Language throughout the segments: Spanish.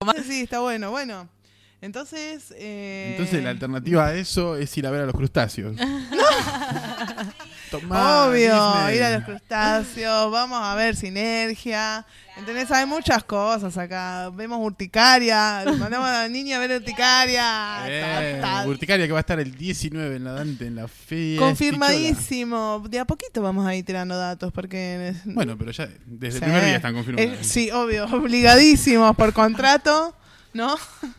Sí, está bueno. Bueno, entonces... Entonces la alternativa a eso es ir a ver a los crustáceos. Obvio, Disney. ir a los crustáceos, vamos a ver Sinergia. ¿Entendés? Hay muchas cosas acá. Vemos Urticaria, mandamos a la niña a ver Urticaria. Urticaria que va a estar el 19 en la Dante, en la fiesta. Confirmadísimo. De a poquito vamos a ir tirando datos porque... Bueno, pero ya desde el primer día están confirmados. Sí, obvio, obligadísimos por contrato, ¿no?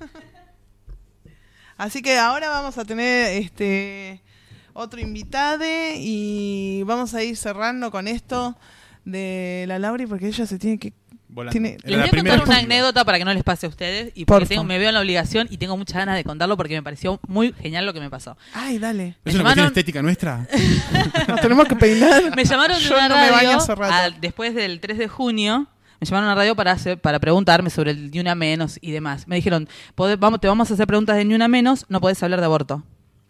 Así que ahora vamos a tener otro invitado y vamos a ir cerrando con esto de la Lauri porque ella se tiene que... Les voy a contar una anécdota para que no les pase a ustedes y porque me veo en la obligación y tengo muchas ganas de contarlo porque me pareció muy genial lo que me pasó. Ay, dale. ¿Es una cuestión estética nuestra? Nos tenemos que peinar. Me llamaron de una radio después del 3 de junio. Me llamaron a la radio para preguntarme sobre el Ni Una Menos y demás. Me dijeron, te vamos a hacer preguntas de Ni Una Menos, no podés hablar de aborto.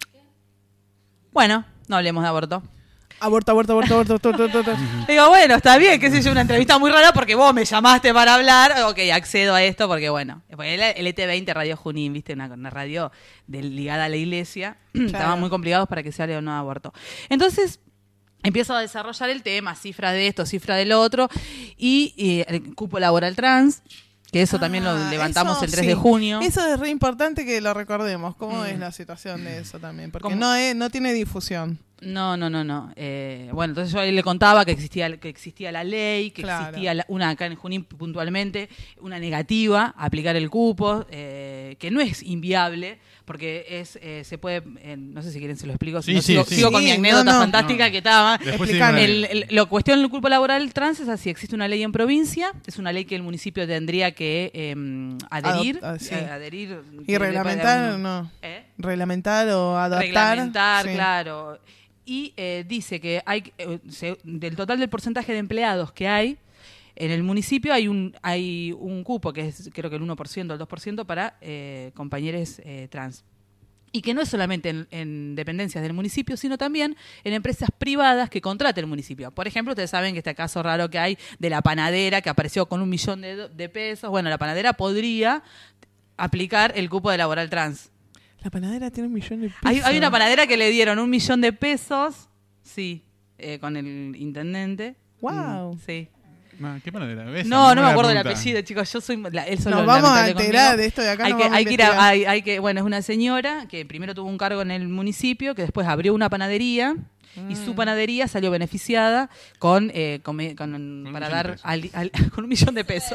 Bueno, no hablemos de aborto. Aborto. Digo, bueno, está bien, qué sé yo, una entrevista muy rara porque vos me llamaste para hablar. Ok, accedo a esto porque, bueno, el ET20 Radio Junín, viste, una radio ligada a la iglesia. Claro. Estaban muy complicados para que se hable o no de aborto. Entonces, empiezo a desarrollar el tema, cifra de esto, cifra del otro, y el cupo laboral trans, que eso también lo levantamos el 3 de junio. Eso es re importante que lo recordemos, cómo es la situación de eso también, porque no tiene difusión. No. Bueno, entonces yo ahí le contaba que existía la ley, que existía acá en Junín puntualmente, una negativa a aplicar el cupo, que no es inviable, porque se puede, no sé si quieren se lo explico, sigo con mi anécdota fantástica que estaba. La cuestión del cupo laboral trans es así, existe una ley en provincia, es una ley que el municipio tendría que adherir. Adherir y reglamentar, reglamentar o adaptar. Reglamentar, claro. Y dice que hay del total del porcentaje de empleados que hay en el municipio hay un cupo que es creo que el 1%, el 2% para compañeros trans. Y que no es solamente en dependencias del municipio, sino también en empresas privadas que contrate el municipio. Por ejemplo, ustedes saben que este caso raro que hay de la panadera que apareció con 1 millón de pesos. Bueno, la panadera podría aplicar el cupo de laboral trans. La panadera tiene 1 millón de pesos. Hay una panadera que le dieron 1 millón de pesos, sí, con el intendente. ¡Wow! Sí. ¿Qué panadera? No me acuerdo del apellido, chicos. Nos vamos a enterar de esto de acá. Bueno, es una señora que primero tuvo un cargo en el municipio, que después abrió una panadería. Y su panadería salió beneficiada con 1 millón de pesos.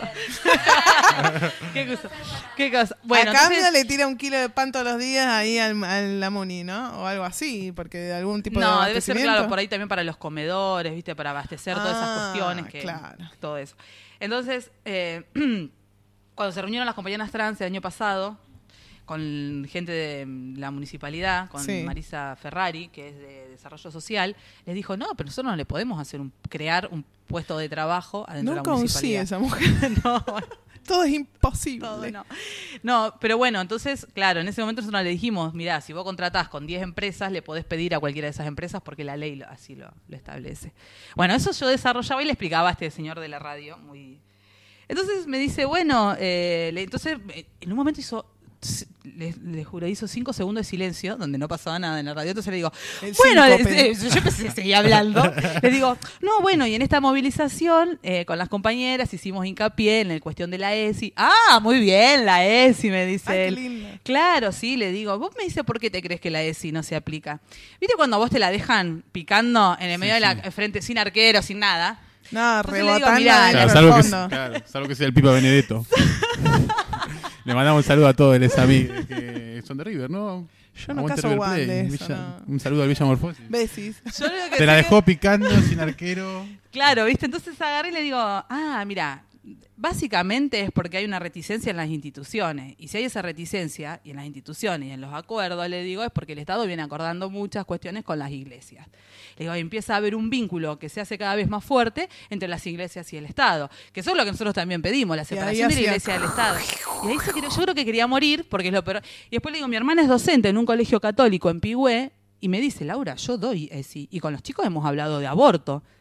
¿Qué cosa? Bueno, a cambio le tira 1 kilo de pan todos los días ahí al la Muni, ¿no? O algo así, porque de algún tipo de abastecimiento. Debe ser, claro, por ahí también para los comedores, ¿viste? Para abastecer todas esas cuestiones. Todo eso. Entonces, cuando se reunieron las compañeras trans el año pasado, con gente de la municipalidad, con Marisa Ferrari, que es de Desarrollo Social, les dijo, no, pero nosotros no le podemos crear un puesto de trabajo adentro de la municipalidad. Esa mujer. No. Todo es imposible. No, pero bueno, entonces, claro, en ese momento nosotros le dijimos, mirá, si vos contratás con 10 empresas, le podés pedir a cualquiera de esas empresas porque la ley así lo establece. Bueno, eso yo desarrollaba y le explicaba a este señor de la radio. Entonces me dice, bueno, entonces en un momento le juro, hizo 5 segundos de silencio donde no pasaba nada en la radio. Entonces le digo, bueno, yo empecé a seguir hablando. Le digo, no, bueno, y en esta movilización con las compañeras hicimos hincapié en la cuestión de la ESI. Ah, muy bien, la ESI, me dice él. Qué lindo. Claro, sí, le digo, vos me dices por qué te crees que la ESI no se aplica. ¿Viste cuando a vos te la dejan picando en el medio de la frente sin arquero, sin nada? No, rebotando. Salvo que sea el Pipa Benedetto. Le mandamos un saludo a todos los amigos que son de River, ¿no? Yo no caso de eso, no. Un saludo al Villa Morfosis. Besis. Te la dejó picando sin arquero. Claro, ¿viste? Entonces agarré y le digo, mira, básicamente es porque hay una reticencia en las instituciones. Y si hay esa reticencia y en las instituciones y en los acuerdos, le digo, es porque el Estado viene acordando muchas cuestiones con las iglesias. Le digo, empieza a haber un vínculo que se hace cada vez más fuerte entre las iglesias y el Estado. Que eso es lo que nosotros también pedimos, la separación de la iglesia del Estado. Y ahí yo creo que quería morir, porque es lo peor. Y después le digo, mi hermana es docente en un colegio católico en Pigüé, y me dice, Laura, yo doy ESI. Y con los chicos hemos hablado de aborto.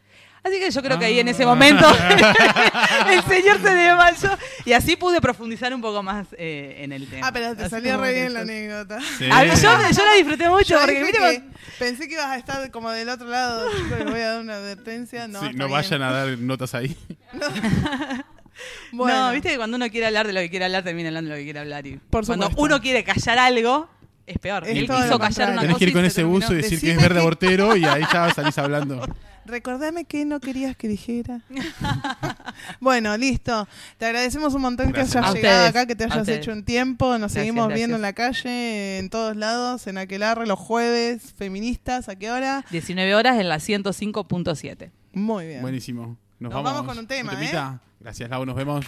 Así que yo creo que ahí en ese momento el señor se desmayó y así pude profundizar un poco más en el tema. Pero te Así salió como re que bien la yo- anécdota. Sí. A mí, yo la disfruté mucho Yo porque dije ¿viste? que pensé que ibas a estar como del otro lado, chicos, les voy a dar una advertencia. No, Sí, está no bien. vayan a dar notas ahí. Bueno, No, viste que cuando uno quiere hablar de lo que quiere hablar, termina hablando de lo que quiere hablar. Y Por cuando supuesto. uno quiere callar algo, es peor. Es Él todo quiso lo callar contrario. una Tenés cosa que ir y con se ese terminó. buzo y decir que Decime es verde que- abortero y ahí ya salís hablando. recordame que no querías que dijera. Bueno, listo. Te agradecemos un montón Gracias. que hayas A llegado ustedes, acá, que te a hayas ustedes. hecho un tiempo. Nos Gracias, seguimos viendo en gracias. la calle, en todos lados, en Aquelarre, los jueves, feministas. ¿A qué hora? 19 horas en la 105.7. Muy bien. Buenísimo. Nos vamos con un tema, temita. Gracias, Lau. Nos vemos.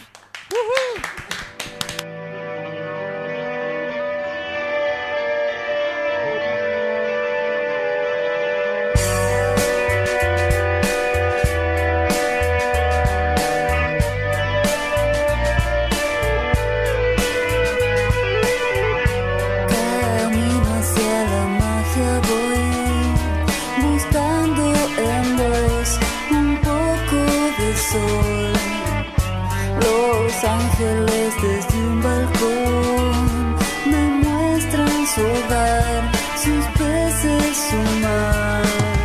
Camino hacia la magia voy, buscando en vos un poco de sol. Los ángeles desde un balcón me muestran su hogar, sus peces, su mar.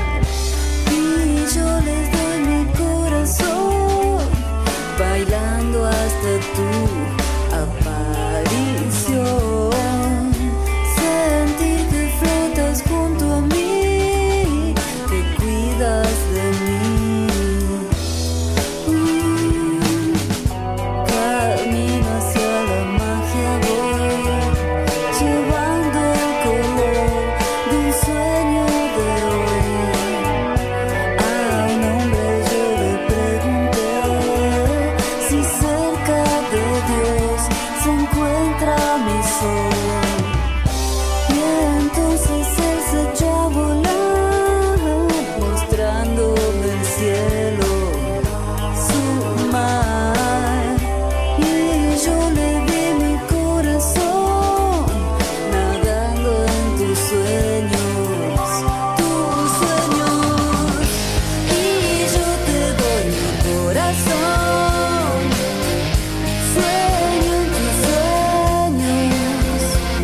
Y yo les doy mi corazón, bailando hasta tu aparición. Sentir que flotas junto a mí, que cuidas de mí. Camino hacia la magia voy, llevando el color de un sueño de hoy. A un hombre yo le pregunté si cerca de Dios se encuentra mi sol. Y entonces él se echó a volar, mostrándome el cielo, su mar. Y yo le di mi corazón, nadando en tus sueños, tus sueños. Y yo te doy mi corazón, sueño en tus sueños.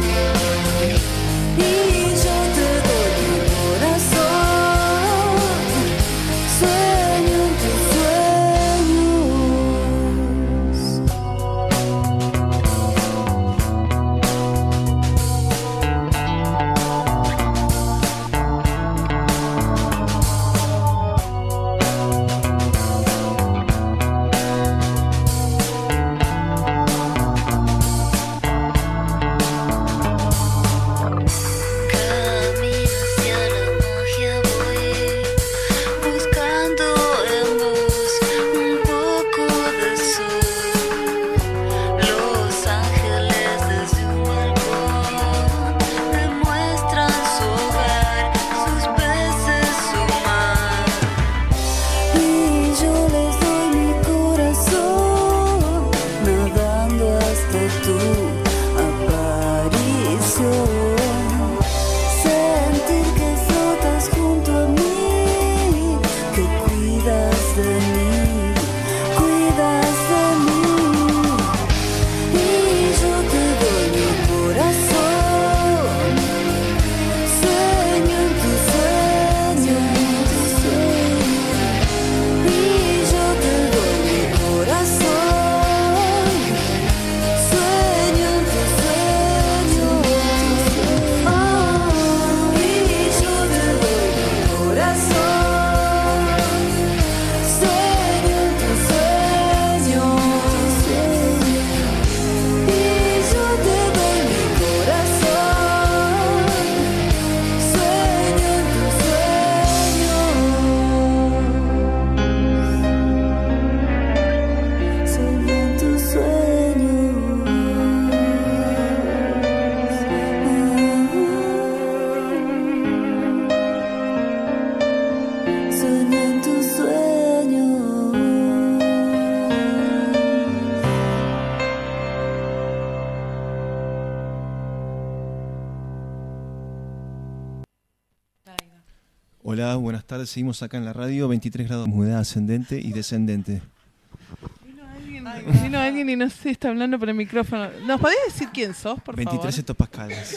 Hola, buenas tardes. Seguimos acá en la radio, 23 grados de humedad ascendente y descendente. Vino alguien y no sé si está hablando por el micrófono. ¿Nos podés decir quién sos, por 23 favor? hectopascales.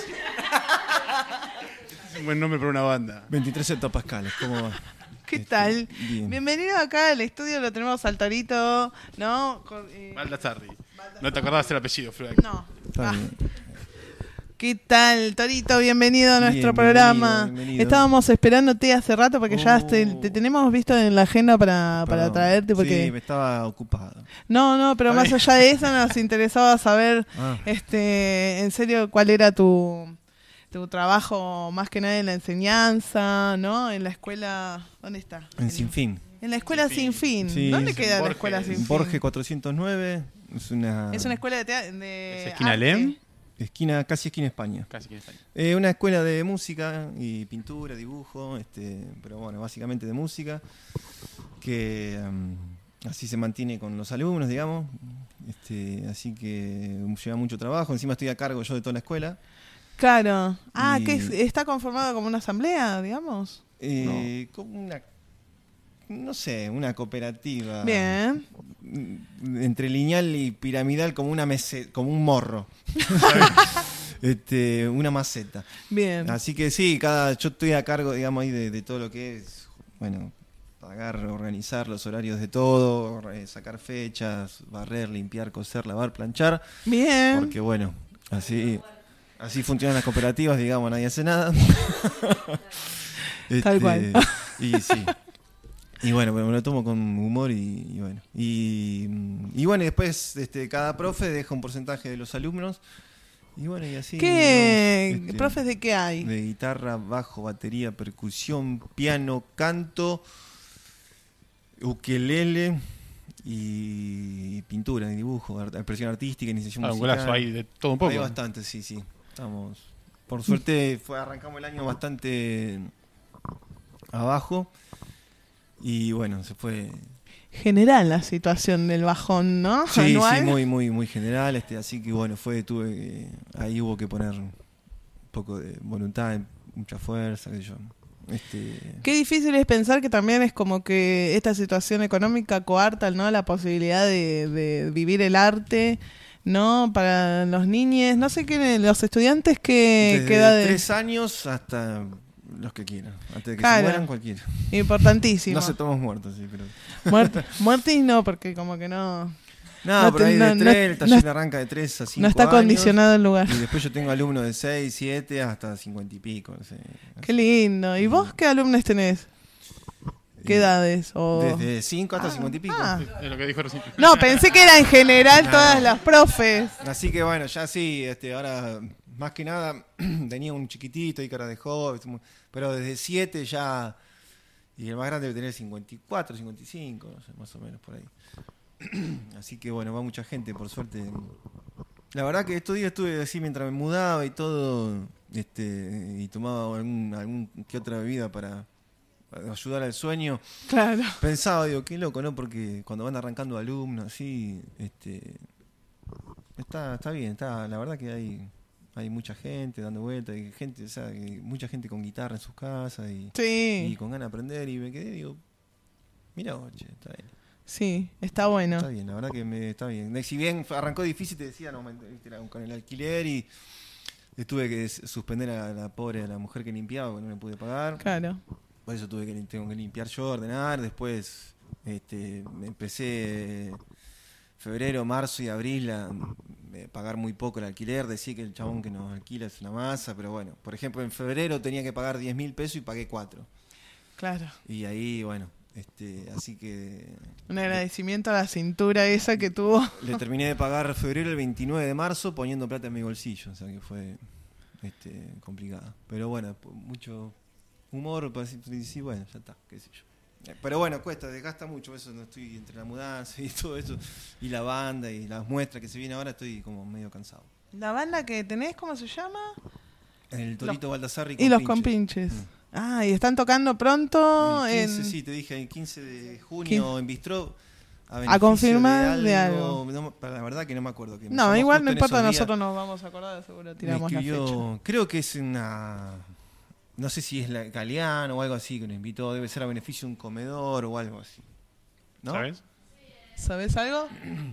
Es un buen nombre para una banda. 23 hectopascales, ¿cómo va? ¿Qué tal? Bien. Bienvenido acá al estudio, lo tenemos al Torito, ¿no? Baldassarri. No te acordabas el apellido, Flor. No. Está bien. ¿Qué tal, Torito? Bienvenido a nuestro Bien, programa. bienvenido. Estábamos esperándote hace rato porque ya Oh. te tenemos visto en la agenda para Perdón. traerte. Porque... Sí, me estaba ocupado. No, pero Está más bien. allá de eso nos interesaba saber, Ah. en serio, cuál era tu trabajo más que nada en la enseñanza, ¿no? En la escuela, ¿dónde está? En Sinfín. En la escuela Sin Fin. Sí, ¿Dónde es queda la Borges. escuela Sin Fin? Borges 409. Es una escuela de ¿Es esquina arte. Lem? esquina, casi esquina España. Casi que en España. Una escuela de música y pintura, dibujo, pero bueno, básicamente de música, que así se mantiene con los alumnos, digamos. Así que lleva mucho trabajo. Encima estoy a cargo yo de toda la escuela. Claro. Ah, Y- está conformado como una asamblea, digamos. Como una cooperativa. Bien. Entre lineal y piramidal, como como un morro. Una maceta. Bien. Así que sí, yo estoy a cargo, digamos, ahí de todo lo que es, bueno, organizar los horarios de todo, sacar fechas, barrer, limpiar, coser, lavar, planchar. Bien. Porque bueno, así funcionan las cooperativas, digamos, nadie hace nada. Tal cual. Y sí. Y bueno, me lo tomo con humor y bueno. Y bueno, y después cada profe deja un porcentaje de los alumnos. Y bueno, y así. ¿Qué ¿no? profes de qué hay? De guitarra, bajo, batería, percusión, piano, canto, ukelele y pintura, y dibujo, expresión artística, iniciación Un musical. golazo ahí de todo un poco. Hay bastante, sí. Estamos, por suerte, arrancamos el año bastante abajo y bueno, se fue. General la situación del bajón, ¿no? Sí, Anual. sí, muy general, así que bueno, ahí hubo que poner un poco de voluntad, mucha fuerza, qué sé yo. Qué difícil es pensar que también es como que esta situación económica coarta, ¿no? La posibilidad de vivir el arte, ¿no? Para los niños, no sé qué, los estudiantes que Desde queda de 3 años hasta los que quieran, antes de que Claro. se mueran cualquiera. importantísimo. No aceptamos muertos, sí, pero. Muertes no, porque como que no No, pero ahí de 3, el no taller arranca de 3 a 5 no está años, condicionado el lugar. Y después yo tengo alumnos de 6, 7 hasta 50 y pico. No sé. Qué lindo. ¿Y vos qué alumnos tenés? ¿Qué edades? O... Desde 5 hasta 50 y pico. Es lo que dijo recién. No, pensé que era en general No. todas las profes. Así que bueno, ya sí, ahora más que nada tenía un chiquitito ahí cara de joven, pero desde 7 ya, y el más grande debe tener 54, 55, no sé, más o menos por ahí. Así que bueno, va mucha gente, por suerte. La verdad que estos días estuve así mientras me mudaba y todo, y tomaba algún que otra bebida para ayudar al sueño. Claro. Pensaba, digo, qué loco, ¿no? Porque cuando van arrancando alumnos, así, está bien, la verdad que hay mucha gente dando vueltas, hay gente, o sea, mucha gente con guitarra en sus casas y Sí, con ganas de aprender, y me quedé, digo, mira, che, está bien. sí, está bueno. Está bien, la verdad que está bien. Si bien arrancó difícil, te decía, no, con el alquiler y tuve que suspender a la mujer que limpiaba porque no le pude pagar. Claro. Por eso tengo que limpiar yo, ordenar. Después empecé febrero, marzo y abril a pagar muy poco el alquiler. Decía que el chabón que nos alquila es una masa, pero bueno, por ejemplo, en febrero tenía que pagar 10.000 pesos y pagué 4. Claro. Y ahí, bueno, así que Un agradecimiento a la cintura esa que tuvo. le terminé de pagar febrero el 29 de marzo poniendo plata en mi bolsillo, o sea que fue complicado. Pero bueno, mucho humor para decir, bueno, ya está, qué sé yo. Pero bueno, cuesta, desgasta mucho eso, no estoy entre la mudanza y todo eso, y la banda y las muestras que se vienen ahora, estoy como medio cansado. La banda que tenés, ¿cómo se llama? El Torito Baldassarri Y los compinches. Ah, y están tocando pronto El 15, en... sí, te dije, el 15 de junio en Bistró. A confirmar de algo. No, la verdad que no me acuerdo. Que No, somos igual justo no en importa, esos días. nosotros nos vamos a acordar, seguro Me tiramos la escribió, fecha. creo que es una no sé si es Galeano o algo así que nos invitó, debe ser a beneficio de un comedor o algo así. ¿No? ¿Sabes? ¿Sabes algo?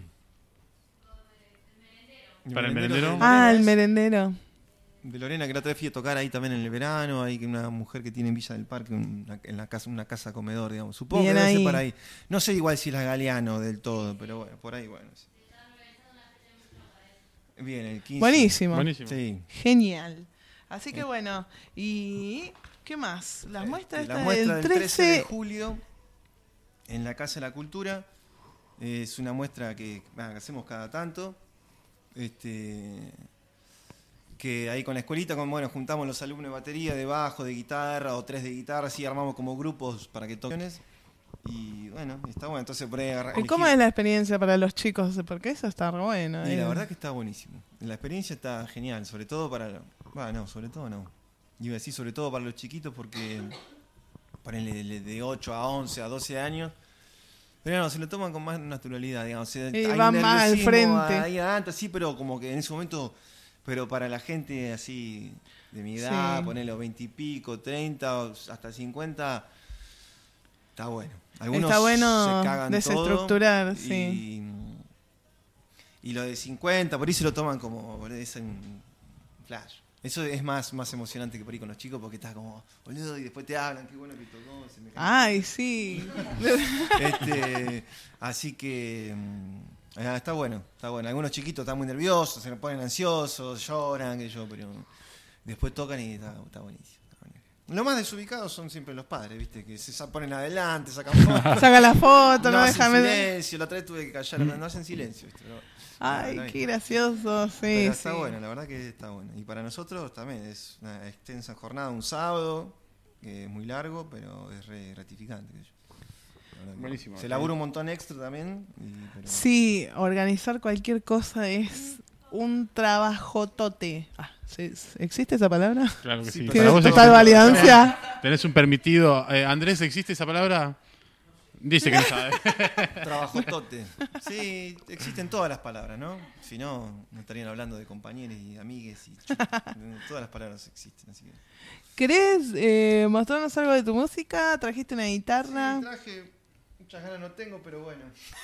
Para el merendero. El merendero. De Lorena, que la otra vez fui a tocar ahí también en el verano. Hay una mujer que tiene en Villa del Parque una casa comedor, digamos. Supongo Bien que debe ahí. ser por ahí. No sé igual si es la Galeano del todo, pero bueno, por ahí, bueno. Sí. Bien, el 15. Buenísimo. Buenísimo. Sí. Genial. Así que bueno, ¿y qué más? Las muestras La estas muestra del del 13 de 13. julio en la Casa de la Cultura. Es una muestra que hacemos cada tanto. Que ahí con la escuelita, juntamos los alumnos de batería, de bajo, de guitarra o 3 de guitarra, así armamos como grupos para que toquen. Y bueno, está bueno. Entonces por ahí ¿Y cómo es la experiencia para los chicos? Porque eso está bueno. Y la verdad que está buenísimo. La experiencia está genial, sobre todo para... sobre todo no. Iba a decir sobre todo para los chiquitos porque ponele de 8 a 11 a 12 años. Pero no, se lo toman con más naturalidad, digamos. Y hay van más al nerviosismo frente. ahí adelante, sí, pero como que en ese momento... Pero para la gente así de mi edad, Sí. poner los 20 y pico, 30 o hasta 50, está bueno. Algunos Está bueno se cagan desestructurar, todo sí. Y lo de 50, por ahí se lo toman como es un flash. Eso es más emocionante que por ahí con los chicos porque estás como, boludo, y después te hablan, qué bueno que tocó. Se me cae. Ay, sí. Así que está bueno, está bueno. Algunos chiquitos están muy nerviosos, se ponen ansiosos, lloran, pero después tocan y está buenísimo. Lo más desubicados son siempre los padres, ¿viste? Que se ponen adelante, sacan fotos. Saca la foto, no hacen dejan ver. silencio, la otra vez tuve que callar, no hacen silencio, ¿viste? Ay, qué gracioso, sí. Pero está sí. bueno, la verdad que está bueno. Y para nosotros también es una extensa jornada, un sábado, que es muy largo, pero es re gratificante. Buenísimo. Se labura un montón extra también. Pero... Sí, organizar cualquier cosa es un trabajotote. ¿Existe esa palabra? Claro que sí. Sí, Para ¿Tiene vos total existe- validancia? Tenés un permitido. Andrés, ¿existe esa palabra? Dice que no sabe. Trabajotote. Sí, existen todas las palabras, ¿no? Si no, no estarían hablando de compañeros y amigues. Todas las palabras existen. Así que... ¿Querés mostrarnos algo de tu música? ¿Trajiste una guitarra? Sí, traje, muchas ganas no tengo, pero bueno.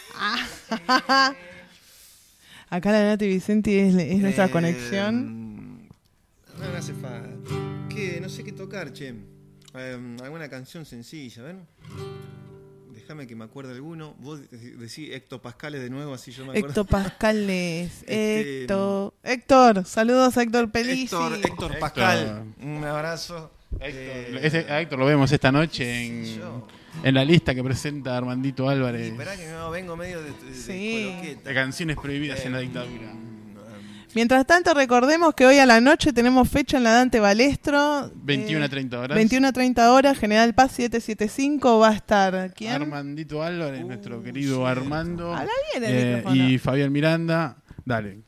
Acá la Nati Vicenti es nuestra conexión. No me hace falta. No sé qué tocar, che. Alguna canción sencilla, a ver. Déjame que me acuerde alguno. Vos decís Héctor Pascales de nuevo, así yo me acuerdo. Héctor Pascales. Héctor, saludos a Héctor Pelisi. Héctor Pascal, un abrazo. A Héctor lo vemos esta noche en la lista que presenta Armandito Álvarez. Esperá que no vengo medio de Sí. coloqueta. De canciones prohibidas en la dictadura. Mientras tanto, recordemos que hoy a la noche tenemos fecha en la Dante Balestro. 21 a 30 horas. 21 a 30 horas, General Paz 775. Va a estar, ¿quién? Armandito Álvarez, nuestro querido Armando. Habla bien el micrófono. Y Fabián Miranda. Dale.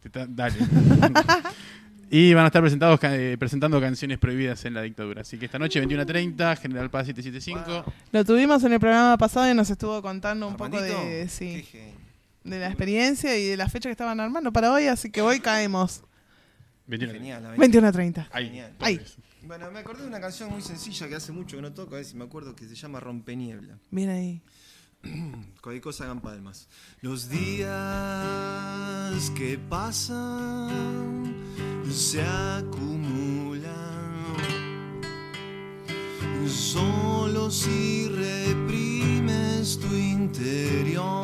Y van a estar presentando canciones prohibidas en la dictadura. Así que esta noche, 21 a 30, General Paz 775. Lo tuvimos en el programa pasado y nos estuvo contando un poco ¿Armandito? de, Qué sí, genio. de la experiencia y de la fecha que estaban armando para hoy. Así que hoy caemos. 21 Genial. la 21 a 30. Ahí. Genial. Ahí. Bueno, me acordé de una canción muy sencilla que hace mucho que no toco, a ver si me acuerdo, que se llama Rompeniebla. Bien ahí. Cualquier cosa hagan palmas. Los días que pasan se acumulan solo si reprimes tu interior.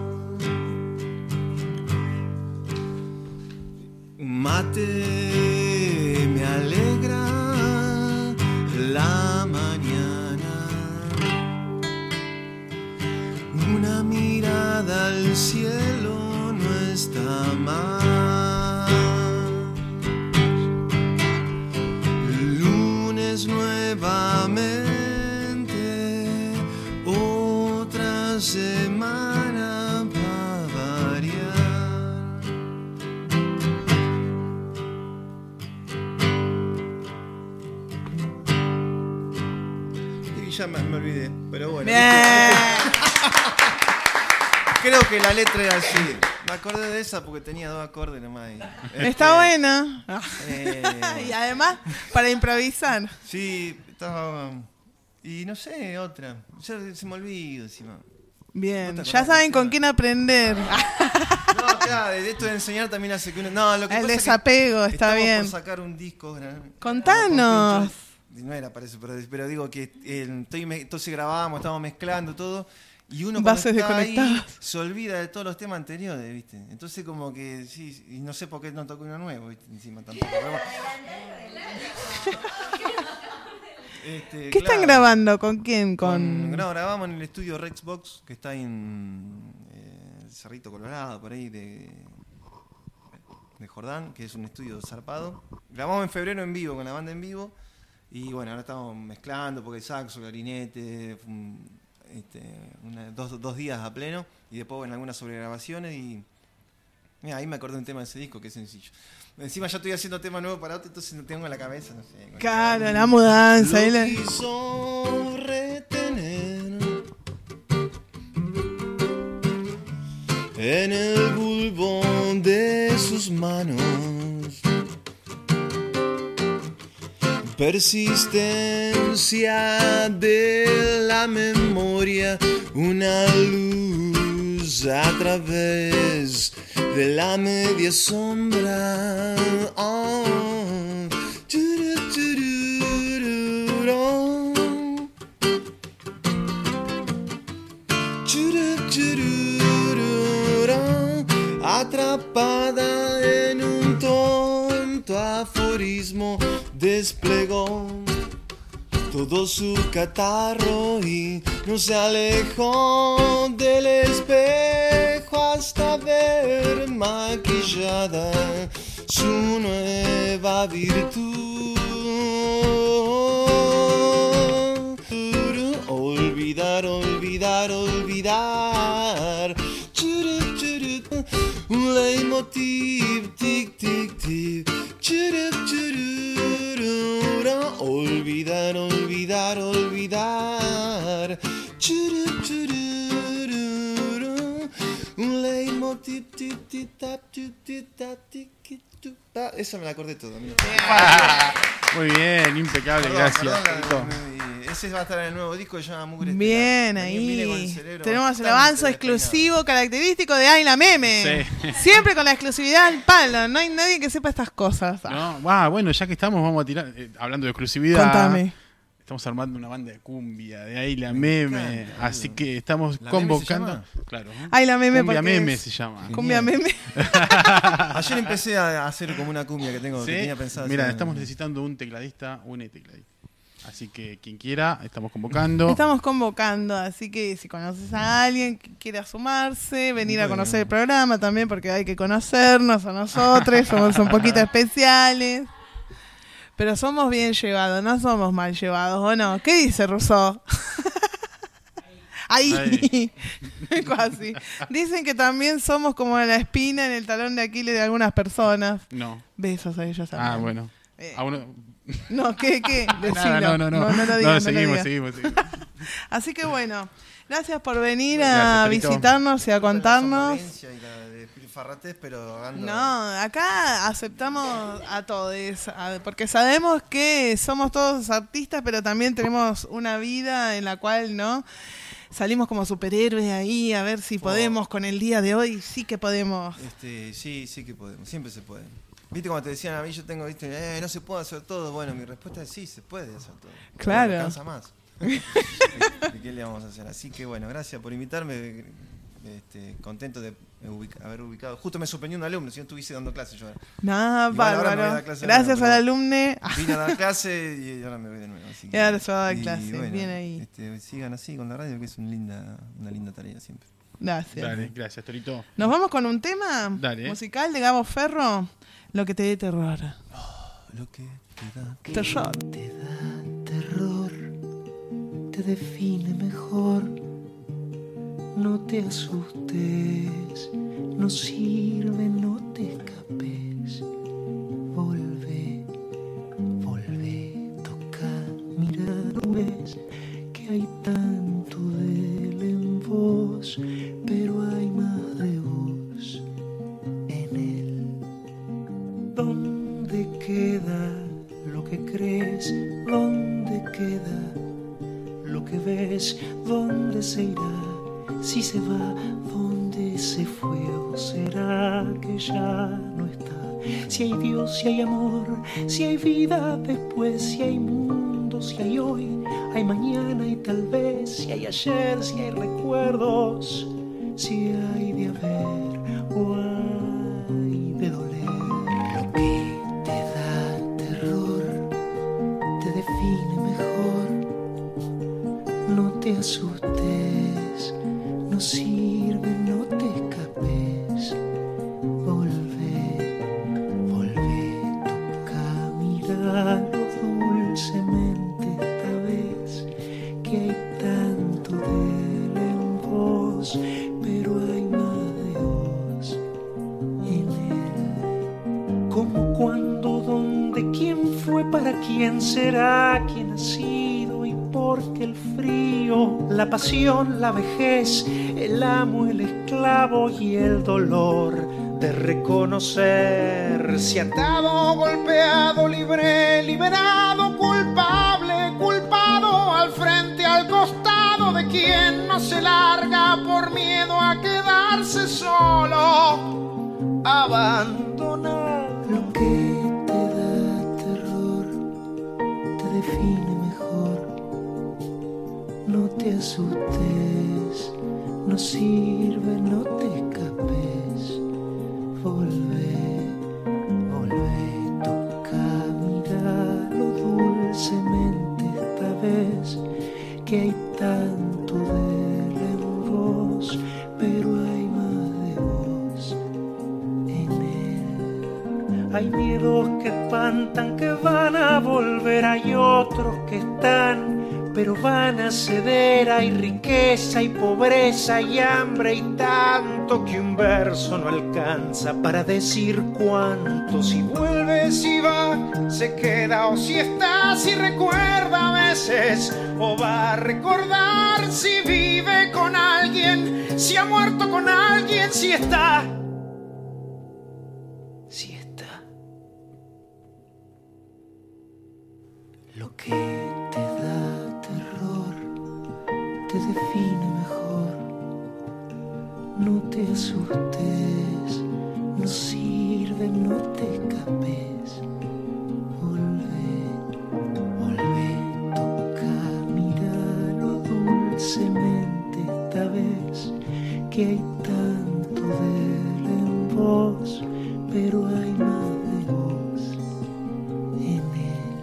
Un mate me alegra la mañana. Una mirada al cielo no está mal. Lunes nuevamente, otra semana para variar. Y ya me olvidé, pero bueno. Bien. Creo que la letra era así. Me acordé de esa porque tenía 2 acordes nomás. Está buena. Eh, Y además, para improvisar. sí, Estaba... Y no sé, otra. Ya se me olvidó encima. Bien, ¿No te ya acordás saben del con tema? quién aprender. No, claro, de esto de enseñar también hace que uno... No, lo que El pasa es que desapego, está estamos bien. por sacar un disco. Contanos. No era para eso, pero digo que entonces grabábamos, estábamos mezclando todo. Y uno Bases cuando está ahí, desconectadas. se olvida de todos los temas anteriores, ¿viste? Entonces como que sí, y no sé por qué no tocó uno nuevo, ¿viste? Encima tampoco. Pero bueno. ¿Qué están grabando? ¿Con quién? No, grabamos en el estudio Rexbox, que está ahí en Cerrito Colorado, por ahí de Jordán, que es un estudio zarpado. Grabamos en febrero en vivo, con la banda en vivo. Y bueno, ahora estamos mezclando, porque saxo, clarinete, dos días a pleno. Y después en algunas sobregrabaciones. Y mira, ahí me acordé de un tema de ese disco, que es sencillo. Encima ya estoy haciendo tema nuevo para otro, entonces no tengo en la cabeza, no sé. Claro, la mudanza. Lo quiso retener en el bulbo de sus manos. Persistencia de la memoria, una luz a través de la media sombra. Oh. Atrapada en un tonto aforismo, desplegó todo su catarro y no se alejó del espejo hasta ver maquillada su nueva virtud. Olvidar, olvidar, olvidar. Un leitmotiv, tic, tic, tic. Olvidar, olvidar, olvidar. Un leitmotiv, tic, tic, tap, tic, tic, tap, tic, tic, tap. Eso me la acordé todo, amigo. Muy bien, impecable, Perdón, gracias. perdón, ese va a estar en el nuevo disco que se llama Mugre Bien, Estelar. También viene con el ahí. cerebro Tenemos el bastante avance despeinado. exclusivo característico de Ayla Meme. Sí. Siempre con la exclusividad al palo. No hay nadie que sepa estas cosas. No, bueno, ya que estamos, vamos a tirar. Hablando de exclusividad. Contame. Estamos armando una banda de cumbia, de ahí la meme. encanta, Así que estamos ¿La convocando. Meme se llama? Claro. Ayla Meme Cumbia porque meme es- se llama. Cumbia Meme. Ayer empecé a hacer como una cumbia que Sí. tenía pensado. Mira, hacer. estamos necesitando un tecladista, una tecladista. Así que quien quiera, estamos convocando. Estamos convocando, así que si conoces a alguien que quiera sumarse, venir a Bueno. conocer el programa también, porque hay que conocernos a nosotros, somos un poquito especiales. Pero somos bien llevados, no somos mal llevados, ¿o no? ¿Qué dice Rousseau? Ahí, casi. Dicen que también somos como la espina en el talón de Aquiles de algunas personas. No. Besos a ellos también. Ah, bueno. Eh, A uno... No, ¿qué? Decilo. Nada, no. No lo digas, no lo seguimos. digas. Así que bueno, gracias por venir Gracias, a Torito. visitarnos y a contarnos. La somnolencia y la de Farratés, pero ando- No, acá aceptamos a todos, porque sabemos que somos todos artistas, pero también tenemos una vida en la cual, ¿no? Salimos como superhéroes ahí a ver si podemos con el día de hoy, sí que podemos. Sí que podemos, siempre se puede. Viste cuando te decían a mí, yo tengo, viste, no se puede hacer todo. Bueno, mi respuesta es sí, se puede hacer todo. Claro. No alcanza más. ¿Qué le vamos a hacer? Así que bueno, gracias por invitarme. Contento de haber ubicado. Justo me sorprendió un alumno, si no estuviese dando clases yo. Nada, Igual ahora me voy a bárbaro. dar clase Gracias ahora, al pero- alumne. Vine a dar clase y ahora me voy de nuevo. Así que, Y ahora se va a dar y clase, bien ahí. Sigan así con la radio, que es una linda tarea siempre. Gracias. Dale, gracias, Torito. ¿Nos vamos con un tema Dale. musical de Gabo Ferro? Lo que te dé terror. Lo que te da Terror. Te da terror, te define mejor. No te asustes, no sirve, no te escapes. Volve, toca, mira, no ves que hay tanto de él en vos, pero hay más de vos en él. ¿Dónde queda Lo que crees, ¿dónde queda? Lo que ves, ¿dónde se irá? Si se va, ¿dónde se fue? ¿O será que ya no está? Si hay Dios, si hay amor, si hay vida después, si hay mundo, si hay hoy, hay mañana y tal vez, si hay ayer, si hay recuerdos, si hay de haber o hay de doler. Lo que te da terror te define mejor. No te asustes, no sirve, no te escapes. Volvé, toca, míralo dulcemente esta vez, que hay tanto de él en vos, pero hay más de vos en él. ¿Cómo, cuándo, dónde, quién fue, para quién será, quién ha sido y por qué el frío, la pasión, la vejez, el amo, el esclavo y el dolor de reconocer si atado, golpeado, libre, liberado, culpable, culpado, al frente, al costado de quien no se larga por miedo a quedarse solo, abandonado. Lo que te da terror te define mejor. No te asustes, no sirve, no te escapes. Volvé, toca, míralo dulcemente esta vez, que hay tanto de él en vos, pero hay más de vos en él. Hay miedos que espantan, que van a volver, hay otros que están, pero van a ceder. Hay riqueza y pobreza y hambre y tanto que un verso no alcanza para decir cuánto. Si vuelve, si va, se queda, o si está, si recuerda a veces, o va a recordar si vive con alguien, si ha muerto con alguien, si está. Si está. Lo que te da terror te define mejor. No te asustes, no sirve, no te escapes. Volvé, toca, míralo dulcemente esta vez, que hay tanto de él en vos, pero hay más de vos en él.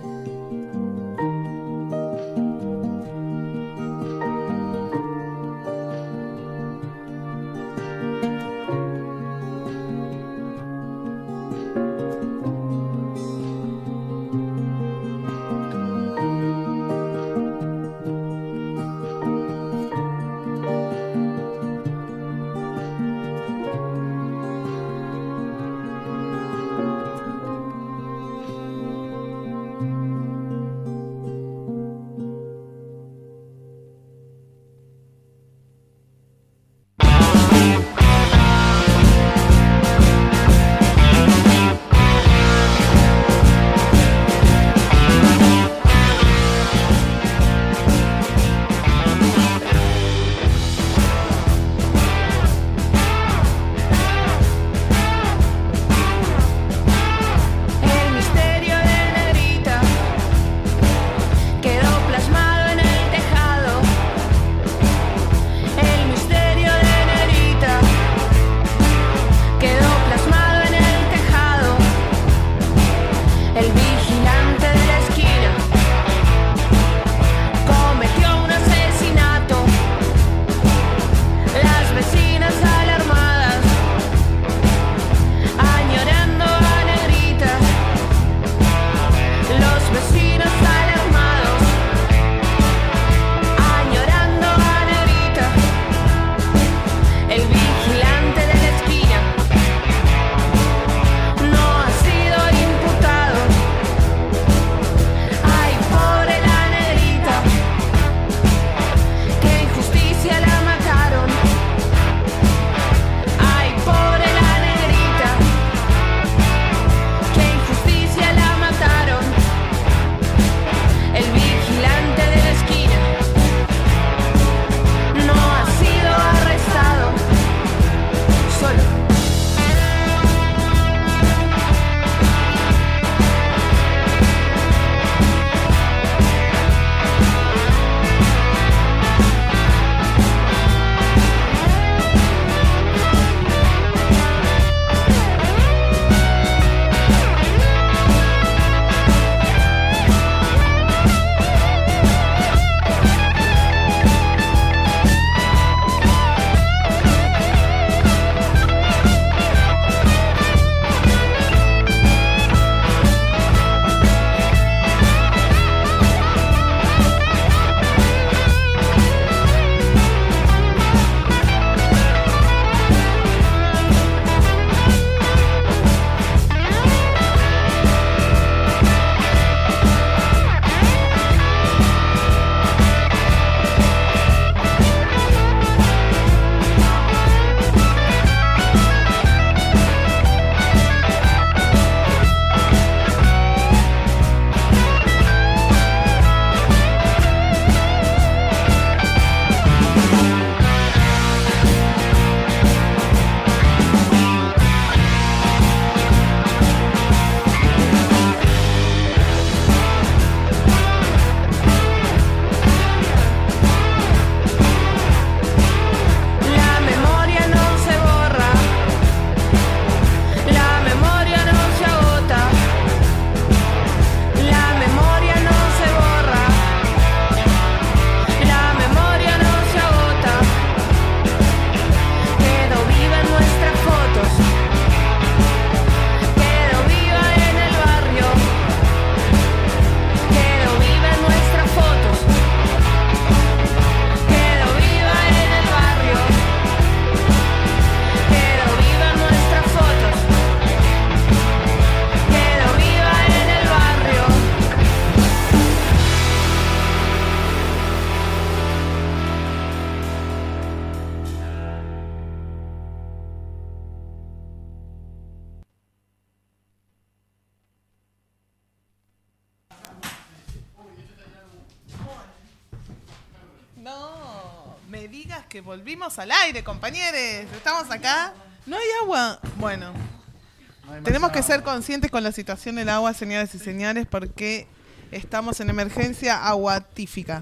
me digas que volvimos al aire, compañeros. Estamos acá. No hay agua. Bueno, tenemos que ser conscientes con la situación del agua, señoras y señores, porque estamos en emergencia aguatífica.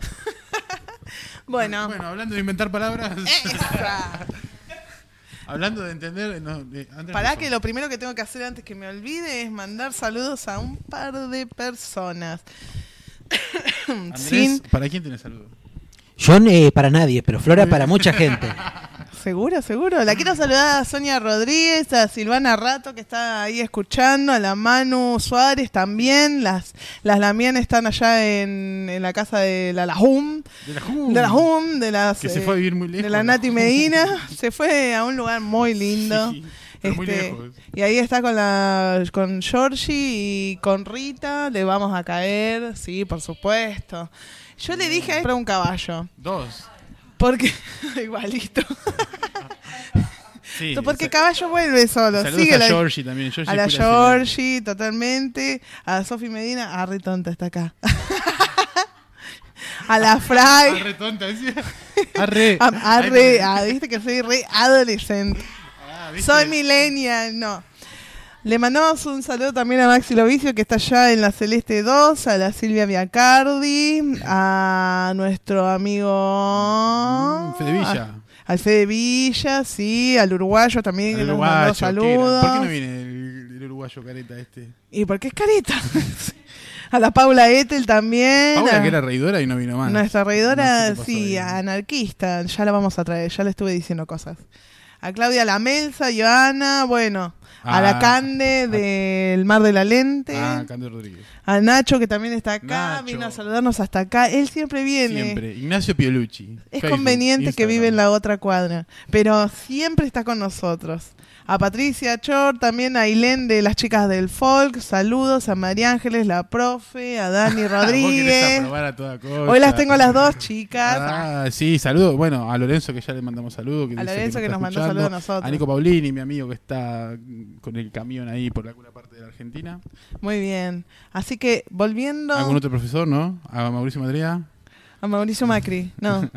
Bueno, hablando de inventar palabras. ¡Esa! Hablando de entender. Pará, que lo primero que tengo que hacer antes que me olvide es mandar saludos a un par de personas. Andrés, ¿para quién tenés saludos? Yo para nadie, pero Flora para mucha gente. Seguro. La quiero saludar a Sonia Rodríguez, a Silvana Rato, que está ahí escuchando, a la Manu Suárez también. Las Lamien están allá en la casa de la Lajum. De las, que se fue a vivir muy lejos. De la Nati Medina. Se fue a un lugar muy lindo. Sí, muy lejos. Y ahí está con Georgie y con Rita. Le vamos a caer, sí, por supuesto. Yo le dije a él un caballo. 2. Porque igualito. Sí, porque caballo vuelve solo. Saludos a Georgie también. A la Georgie, totalmente. A Sofi Medina. Re tonta está acá. A la Fry. Arre tonta, decía. Viste que soy re adolescente. Soy millennial, no. Le mandamos un saludo también a Maxi Lovicio, que está allá en la Celeste 2, a la Silvia Biacardi, a nuestro amigo Fede Villa. Al Fede Villa, sí, al uruguayo también, que nos mandó saludos. ¿Por qué no viene el uruguayo careta este? ¿Y por qué es careta? A la Paula Ethel también. Paula, que era reidora y no vino más. Nuestra reidora, no sí, ahí. Anarquista, ya la vamos a traer, ya le estuve diciendo cosas. A Claudia Lamelsa, Joana, bueno, a la Cande del Mar de la Lente. Cande Rodríguez. A Nacho, que también está acá, Nacho. vino a saludarnos hasta acá. Él siempre viene. Siempre. Ignacio Piolucci. Es Facebook, conveniente Instagram. que vive en la otra cuadra, pero siempre está con nosotros. A Patricia Chor, también a Ailén de las chicas del folk, saludos a María Ángeles, la profe, a Dani Vos querés Rodríguez. aprobar a toda costa. Hoy las tengo a las dos chicas. Sí, saludos. Bueno, a Lorenzo, que ya le mandamos saludos. A Lorenzo, que nos mandó saludos a nosotros. A Nico Paulini, mi amigo, que está con el camión ahí por alguna parte de la Argentina. Muy bien. Así que, volviendo ¿Algún otro profesor, no? A Mauricio Madría. a Mauricio Macri. No.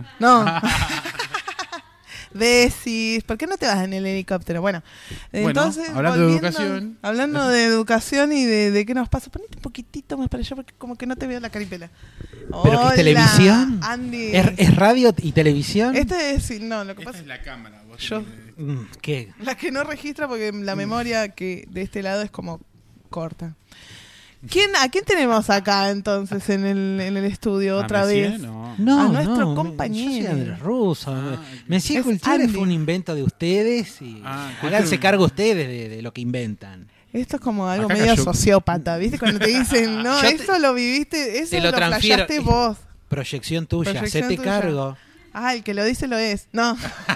Decís, ¿por qué no te vas en el helicóptero? Bueno, entonces, hablando de educación. Hablando de educación y de qué nos pasa, ponete un poquitito más para allá porque como que no te veo la caripela. ¿Pero qué es televisión? Andy. ¿Es radio y televisión? Este es, no, lo que Esta pasa es la cámara. Vos Yo- ¿Qué? la que no registra porque la memoria que de este lado es como corta. ¿A quién tenemos acá entonces en el estudio otra vez? No. A nuestro compañero. Yo soy Andrés Russo. Mencía Es Cultura Andy. fue un invento de ustedes y Cultura- háganse cargo ustedes de lo que inventan. Esto es como algo Acá medio cayó- sociópata, ¿viste? Cuando te dicen, no, Yo te- eso lo viviste, eso te lo lo transfiero. flasheaste vos. Proyección tuya, Proyección hacete tuya. cargo. Ah, el que lo dice lo es. No,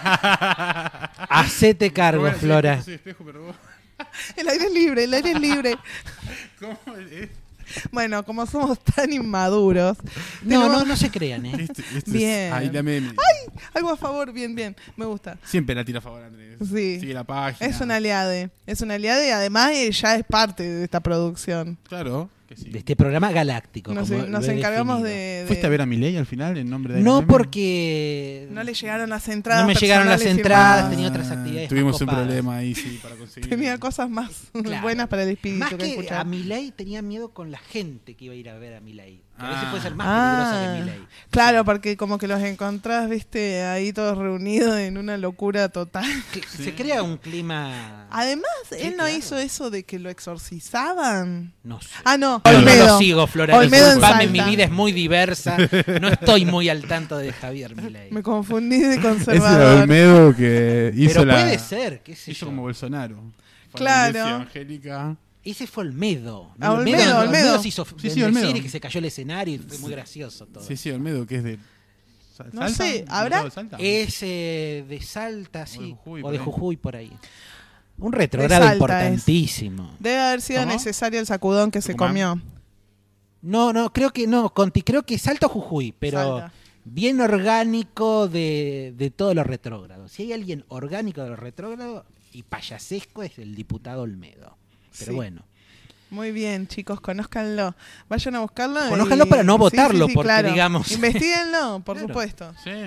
Hacete cargo, Bueno, Flora. soy espejo, pero vos- el aire es libre, el aire es libre. ¿Cómo es? Bueno, como somos tan inmaduros, No se crean, ¿eh? Bien. Ahí la meme. algo a favor, bien, me gusta. Siempre la tira a favor, Andrés. Sí. Sigue la página. Es un aliade y además ya es parte de esta producción. Claro que sí. De este programa galáctico. Nos como lo he encargamos definido. de... ¿Fuiste a ver a Milei al final en nombre de No, Meme? porque No le llegaron las entradas. no me llegaron las personales entradas, firmadas. tenía otras actividades. Tuvimos más un copadas. problema ahí, sí, para conseguir. Tenía cosas más Claro. buenas para el espíritu Más que que escuchar. a Milei tenía miedo con la gente que iba a ir a ver a Milei. Que a veces Ah. puede ser más peligrosa que Milei. Claro, porque como que los encontrás, viste, ahí todos reunidos en una locura total. Se crea un clima. Además, Sí, él no claro. hizo eso de que lo exorcizaban. No sé. Ah, no, Yo no Olmedo. lo sigo, Flora. Olmedo en Disculpame, Salta. mi vida es muy diversa. No estoy muy al tanto de Javier Milei. Me confundí de Ese era conservador. Olmedo que hizo Pero la... puede ser, qué sé Hizo yo. como Bolsonaro. Fue a la Claro. iglesia evangélica. Ese fue Olmedo. Ah, Olmedo. se hizo Sí, Olmedo. y que se cayó el escenario y fue muy gracioso todo. Sí, Olmedo, que es de... No sé, ¿habrá? ¿De Salta? Es de Salta, sí. Jujuy, O por de ahí. Jujuy, por ahí. Un De retrogrado Salta importantísimo. Debe haber sido ¿Cómo? necesario el sacudón que se Tucumán. comió. No, creo que no, Conti, creo que Salta o Jujuy, pero Salta. bien orgánico de todos los retrógrados. Si hay alguien orgánico de los retrógrados y payasesco es el diputado Olmedo. Pero Sí. bueno. Muy bien, chicos, conózcanlo. Vayan a buscarlo. Conózcanlo para no votarlo, porque, claro. digamos- Investíguenlo, por Claro. supuesto. Sí.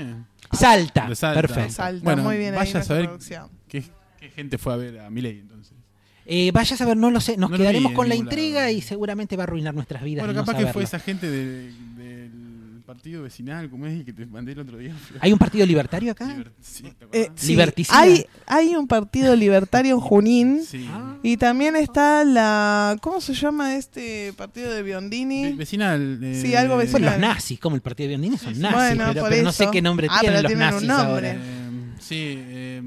Salta. De Salta. Perfecto. Salta, Bueno, muy bien ahí vaya a nuestra saber producción. qué gente fue a ver a Milei entonces. Vaya a saber, no lo sé. Nos No lo quedaremos vi con en la ningún intriga lado. y seguramente va a arruinar nuestras vidas. Bueno, y no capaz que fue saberlo. esa gente del partido vecinal, como es, que te mandé el otro día. ¿Hay un partido libertario acá? Sí, ¿te acordás? Sí, Liberticida. hay un partido libertario en Junín. Sí. Y también está ¿cómo se llama este partido de Biondini? Vecinal. Sí, algo Son vecinal. los nazis, como el partido de Biondini son nazis, Bueno, pero por no sé eso. qué nombre Ah, tienen pero los tienen un nazis nombre. ahora. Sí,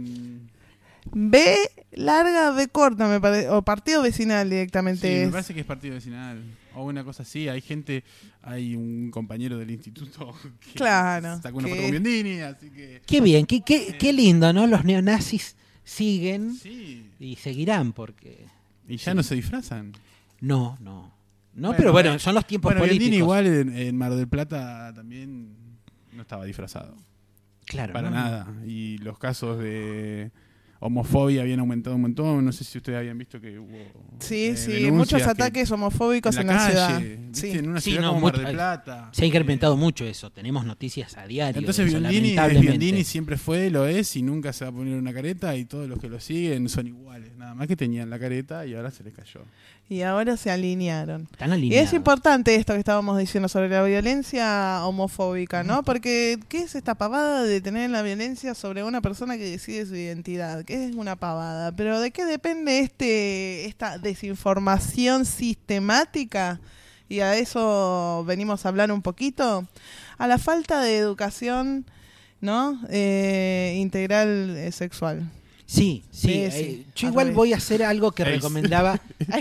B larga, B corta, me parece. O partido vecinal sí, directamente me es. parece que es partido vecinal. O una cosa así. Hay un compañero del instituto que Claro, sacó una que- foto con Biondini, así que. Qué bien, qué lindo, ¿no? Los neonazis siguen Sí. y seguirán porque... Y ya no se disfrazan. No, pero bueno, son los tiempos Bueno, políticos. Biondini igual en Mar del Plata también no estaba disfrazado. Claro, Para ¿no? nada. Y los casos de homofobia habían aumentado un montón. No sé si ustedes habían visto que hubo Sí, sí, denuncias muchos que ataques homofóbicos en la la calle, ciudad. ¿viste? Sí. En una Sí, ciudad no, como Mar mucho- del Plata. Se ha incrementado mucho eso, tenemos noticias a diario. Entonces de eso, Biondini, lamentablemente. siempre fue, lo es y nunca se va a poner una careta y todos los que lo siguen son iguales. Nada más que tenían la careta y ahora se les cayó. Y ahora se alinearon. Están Y alineados. es importante esto que estábamos diciendo sobre la violencia homofóbica, ¿no? Porque, ¿qué es esta pavada de tener la violencia sobre una persona que decide su identidad? ¿Qué es una pavada? Pero ¿de qué depende esta desinformación sistemática? Y a eso venimos a hablar un poquito. A la falta de educación, ¿no? Integral sexual. Sí. Sí. Yo Al igual revés. voy a hacer algo que Ace. recomendaba.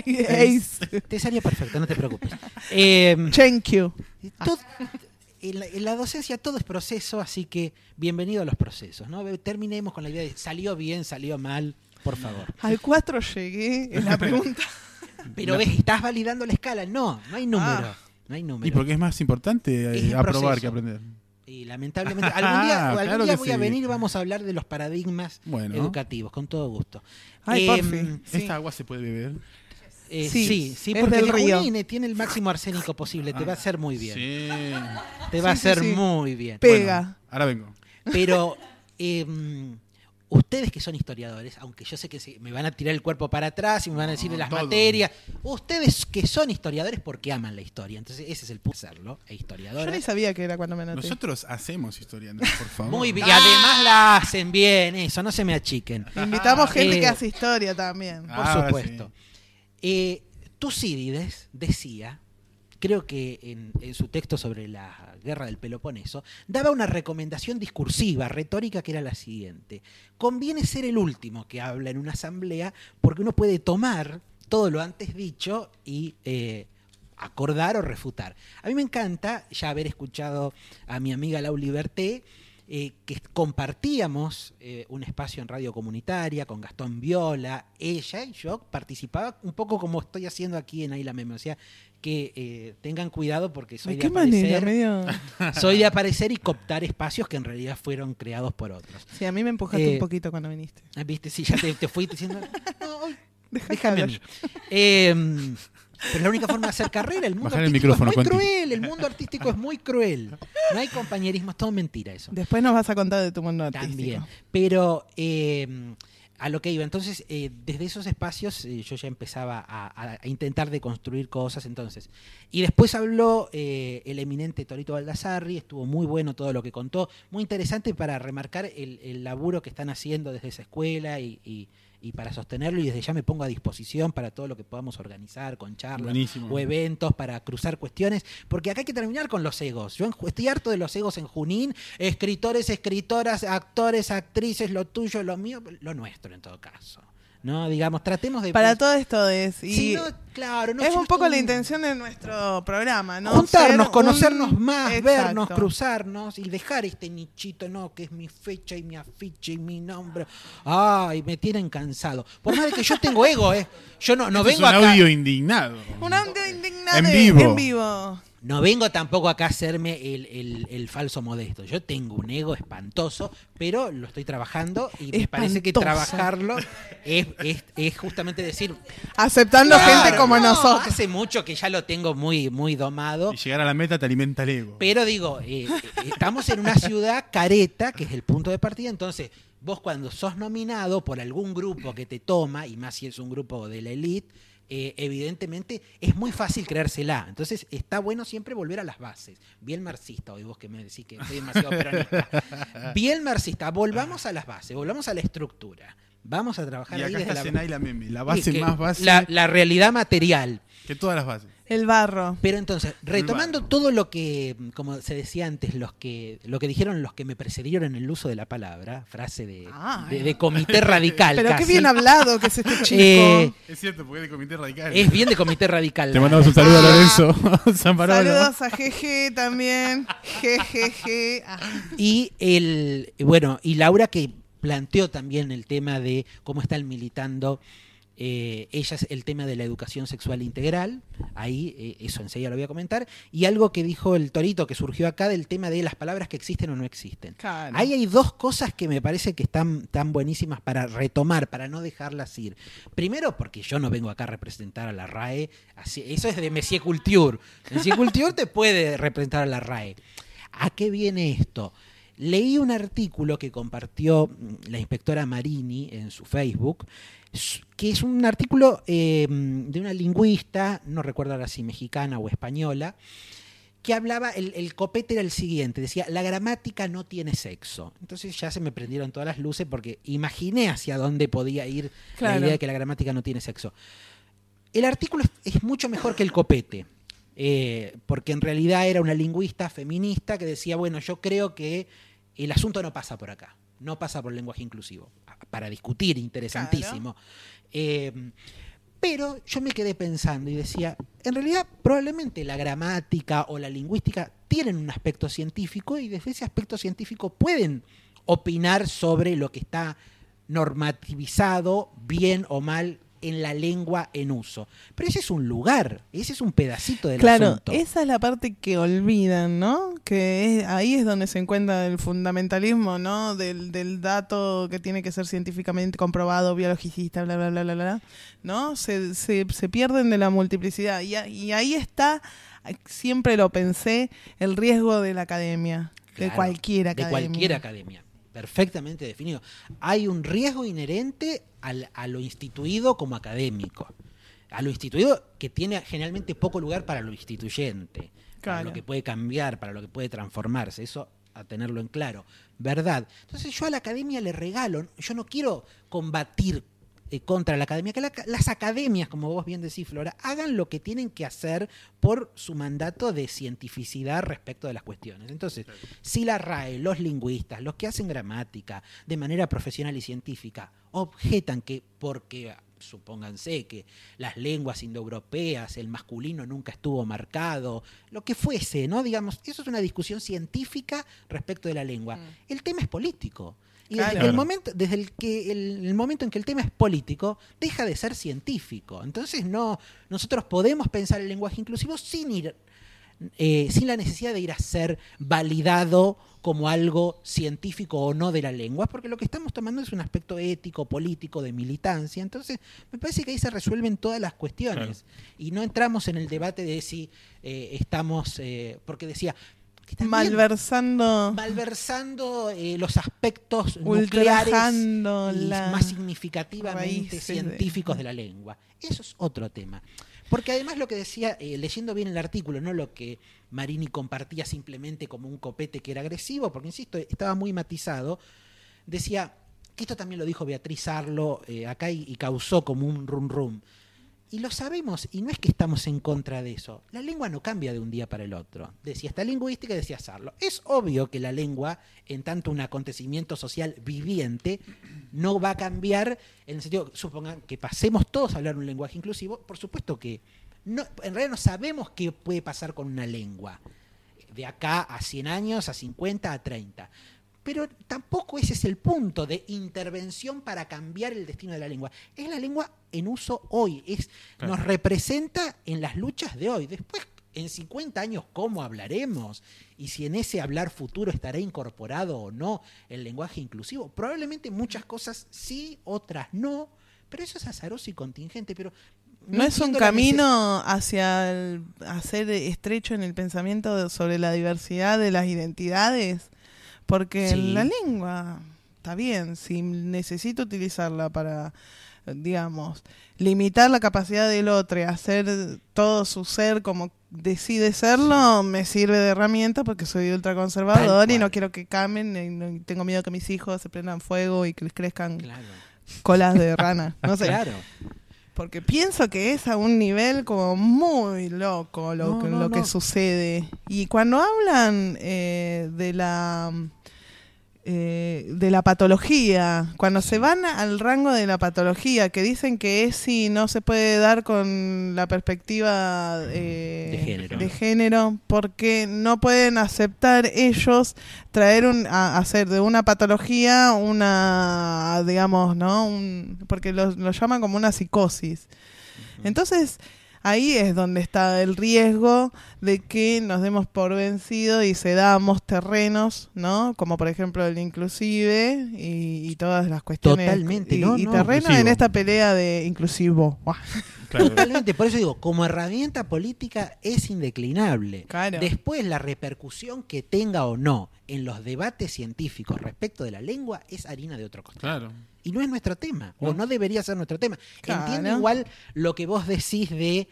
Te salió perfecto, no te preocupes. Thank you. Todo- en la docencia todo es proceso, así que bienvenido a los procesos, ¿no? Terminemos con la idea de salió bien, salió mal, por favor. Al 4 llegué en la pregunta. Pero ves, estás validando la escala. No hay número. No hay número. Y porque es más importante Es el aprobar proceso. que aprender. Y lamentablemente, algún día Claro voy que a sí. venir y vamos a hablar de los paradigmas Bueno. educativos, con todo gusto. Ay, Em, porfi. Sí. ¿Esta agua se puede beber? Sí, sí, es porque del el río. Junín tiene el máximo arsénico posible, te va a hacer muy bien. Sí. Te va a Sí, sí, hacer sí. muy bien. Pega. Ahora vengo. Pero ustedes que son historiadores, aunque yo sé que me van a tirar el cuerpo para atrás y me van a decir de las todo. materias, ustedes que son historiadores porque aman la historia. Entonces ese es el punto de serlo, Yo historiadores. ni sabía que era cuando me anoté. Nosotros hacemos historia, Andrés, por favor. Muy bien, y además la hacen bien, eso, no se me achiquen. Invitamos gente Eh, que hace historia también. Por Ahora supuesto. Tucídides decía, creo que en su texto sobre la guerra del Peloponeso, daba una recomendación discursiva, retórica, que era la siguiente. Conviene ser el último que habla en una asamblea porque uno puede tomar todo lo antes dicho y acordar o refutar. A mí me encanta ya haber escuchado a mi amiga Lau Liberté, que compartíamos un espacio en radio comunitaria con Gastón Viola, ella y yo participaba un poco como estoy haciendo aquí en Aila Meme, o sea que tengan cuidado porque soy ¿De de qué manera? aparecer, Medio... soy de aparecer y cooptar espacios que en realidad fueron creados por otros. Sí, a mí me empujaste Eh, un poquito cuando viniste. ¿Viste? Sí, ya te fui diciendo, no, hoy Deja déjame a que mí. Pero es la única forma de hacer carrera. El mundo Bajar el artístico micrófono, es muy Conti. cruel. El mundo artístico es muy cruel. No hay compañerismo, es todo mentira eso. Después nos vas a contar de tu mundo artístico. También. Pero a lo que iba. Entonces, desde esos espacios yo ya empezaba a intentar deconstruir cosas. Entonces, y después habló el eminente Torito Baldassarri. Estuvo muy bueno todo lo que contó. Muy interesante para remarcar el laburo que están haciendo desde esa escuela y para sostenerlo, y desde ya me pongo a disposición para todo lo que podamos organizar con charlas Buenísimo. o eventos para cruzar cuestiones, porque acá hay que terminar con los egos. Yo estoy harto de los egos en Junín, escritores, escritoras, actores, actrices, lo tuyo, lo mío, lo nuestro en todo caso. No, digamos, tratemos de... Para todo esto es. Y Sí, no, claro, no es yo un poco estoy- la intención de nuestro programa, ¿no? juntarnos, Ser conocernos un- más, Exacto. vernos, cruzarnos y dejar este nichito, no, que es mi fecha y mi afiche y mi nombre. Ay, me tienen cansado. Por más de que yo tengo ego, yo no Este vengo es un acá. audio indignado. Un audio indignado En vivo. En vivo. No vengo tampoco acá a hacerme el falso modesto. Yo tengo un ego espantoso, pero lo estoy trabajando y me parece que Espantoso. trabajarlo es justamente decir... Aceptando Claro, gente como no, nosotros. Hace mucho que ya lo tengo muy, muy domado. Y llegar a la meta te alimenta el ego. Pero digo, estamos en una ciudad careta, que es el punto de partida, entonces vos cuando sos nominado por algún grupo que te toma, y más si es un grupo de la élite, evidentemente es muy fácil creérsela. Entonces está bueno siempre volver a las bases. Bien marxista, hoy vos que me decís que soy demasiado peronista. Bien marxista, volvamos a las bases, volvamos a la estructura. Vamos a trabajar Y ahí acá desde está Senay la meme, la base que más base la realidad material. que todas las bases. El barro. Pero entonces, retomando Bueno. todo lo que, como se decía antes, lo que dijeron los que me precedieron en el uso de la palabra, frase de comité radical. Pero qué casi. bien hablado que es este chico. Eh, Es cierto, porque es de comité radical. Es bien de comité radical. Te mandamos un saludo a Lorenzo Zamparano. Saludos a GG también. GGG. Y Laura, que planteó también el tema de cómo están militando ellas el tema de la educación sexual integral. Ahí eso enseguida lo voy a comentar. Y algo que dijo el Torito, que surgió acá, del tema de las palabras que existen o no existen. Claro. Ahí hay dos cosas que me parece que están tan buenísimas para retomar, para no dejarlas ir. Primero, porque yo no vengo acá a representar a la RAE. Eso es de Monsieur Culture. Monsieur Culture te puede representar a la RAE. ¿A qué viene esto? Leí un artículo que compartió la inspectora Marini en su Facebook, que es un artículo de una lingüista, no recuerdo ahora si mexicana o española, que hablaba, el copete era el siguiente, decía, la gramática no tiene sexo. Entonces ya se me prendieron todas las luces porque imaginé hacia dónde podía ir Claro. la idea de que la gramática no tiene sexo. El artículo es mucho mejor que el copete. Porque en realidad era una lingüista feminista que decía, bueno, yo creo que el asunto no pasa por acá, no pasa por el lenguaje inclusivo. Para discutir, interesantísimo. Pero yo me quedé pensando y decía, en realidad probablemente la gramática o la lingüística tienen un aspecto científico y desde ese aspecto científico pueden opinar sobre lo que está normativizado, bien o mal, en la lengua en uso. Pero ese es un lugar, ese es un pedacito del asunto. Claro, esa es la parte que olvidan, ¿no? Que ahí es donde se encuentra el fundamentalismo, ¿no? Del dato que tiene que ser científicamente comprobado, biologicista, bla, bla, bla, bla, bla, ¿no? Se pierden de la multiplicidad. Y ahí está, siempre lo pensé, el riesgo de la academia, de Claro, cualquier academia. De cualquier academia. Perfectamente definido. Hay un riesgo inherente a lo instituido como académico. A lo instituido que tiene generalmente poco lugar para lo instituyente. Para Claro. lo que puede cambiar, para lo que puede transformarse. Eso a tenerlo en claro. ¿Verdad? Entonces yo a la academia le regalo, yo no quiero combatir contra la academia, que las academias, como vos bien decís, Flora, hagan lo que tienen que hacer por su mandato de cientificidad respecto de las cuestiones. Entonces, si la RAE, los lingüistas, los que hacen gramática de manera profesional y científica, objetan que porque, supónganse, que las lenguas indoeuropeas, el masculino nunca estuvo marcado, lo que fuese, ¿no? Digamos, eso es una discusión científica respecto de la lengua. El tema es político. Y desde Claro. el momento en que el tema es político, deja de ser científico. Entonces nosotros podemos pensar el lenguaje inclusivo sin la necesidad de ir a ser validado como algo científico o no de la lengua, porque lo que estamos tomando es un aspecto ético, político, de militancia. Entonces, me parece que ahí se resuelven todas las cuestiones. Claro. Y no entramos en el debate de si estamos, porque decía, que también malversando los aspectos nucleares ultrajando y la más significativamente raíces científicos de la lengua. Eso es otro tema. Porque además lo que decía, leyendo bien el artículo, no lo que Marini compartía simplemente como un copete que era agresivo, porque insisto, estaba muy matizado, decía que esto también lo dijo Beatriz Arlo acá y causó como un rum rum. Y lo sabemos, y no es que estamos en contra de eso. La lengua no cambia de un día para el otro. Decía esta lingüística, decía Sarlo. Es obvio que la lengua, en tanto un acontecimiento social viviente, no va a cambiar en el sentido, supongan que pasemos todos a hablar un lenguaje inclusivo. Por supuesto que no, en realidad no sabemos qué puede pasar con una lengua. De acá a 100 años, a 50, a 30. Pero tampoco ese es el punto de intervención para cambiar el destino de la lengua. Es la lengua en uso hoy. Claro. Nos representa en las luchas de hoy. Después En 50 años, ¿cómo hablaremos? Y si en ese hablar futuro estará incorporado o no el lenguaje inclusivo. Probablemente muchas cosas sí, otras no, pero eso es azaroso y contingente. Pero ¿No es un entiendo la camino hacia hacer estrecho en el pensamiento sobre la diversidad de las identidades? Porque Sí. la lengua, está bien, si necesito utilizarla para, digamos, limitar la capacidad del otro y hacer todo su ser como decide serlo, me sirve de herramienta porque soy ultraconservador Tal y no cual. quiero que cambien, y tengo miedo que mis hijos se prendan fuego y que les crezcan Claro. colas de rana. No sé. Claro. Porque pienso que es a un nivel como muy loco lo que sucede. Y cuando hablan de la patología, cuando se van al rango de la patología, que dicen que ESI no se puede dar con la perspectiva de género, porque no pueden aceptar ellos traer hacer de una patología una, digamos, ¿no? Porque lo llaman como una psicosis. Entonces, ahí es donde está el riesgo de que nos demos por vencidos y cedamos terrenos, ¿no? Como por ejemplo el inclusive y todas las cuestiones. Totalmente, y no, terreno inclusivo. en esta pelea de inclusivo. Claro. Totalmente, por eso digo, como herramienta política es indeclinable. Claro. Después, la repercusión que tenga o no en los debates científicos respecto de la lengua es harina de otro costal. Claro. Y no es nuestro tema, o no debería ser nuestro tema. Claro. Entiendo igual lo que vos decís de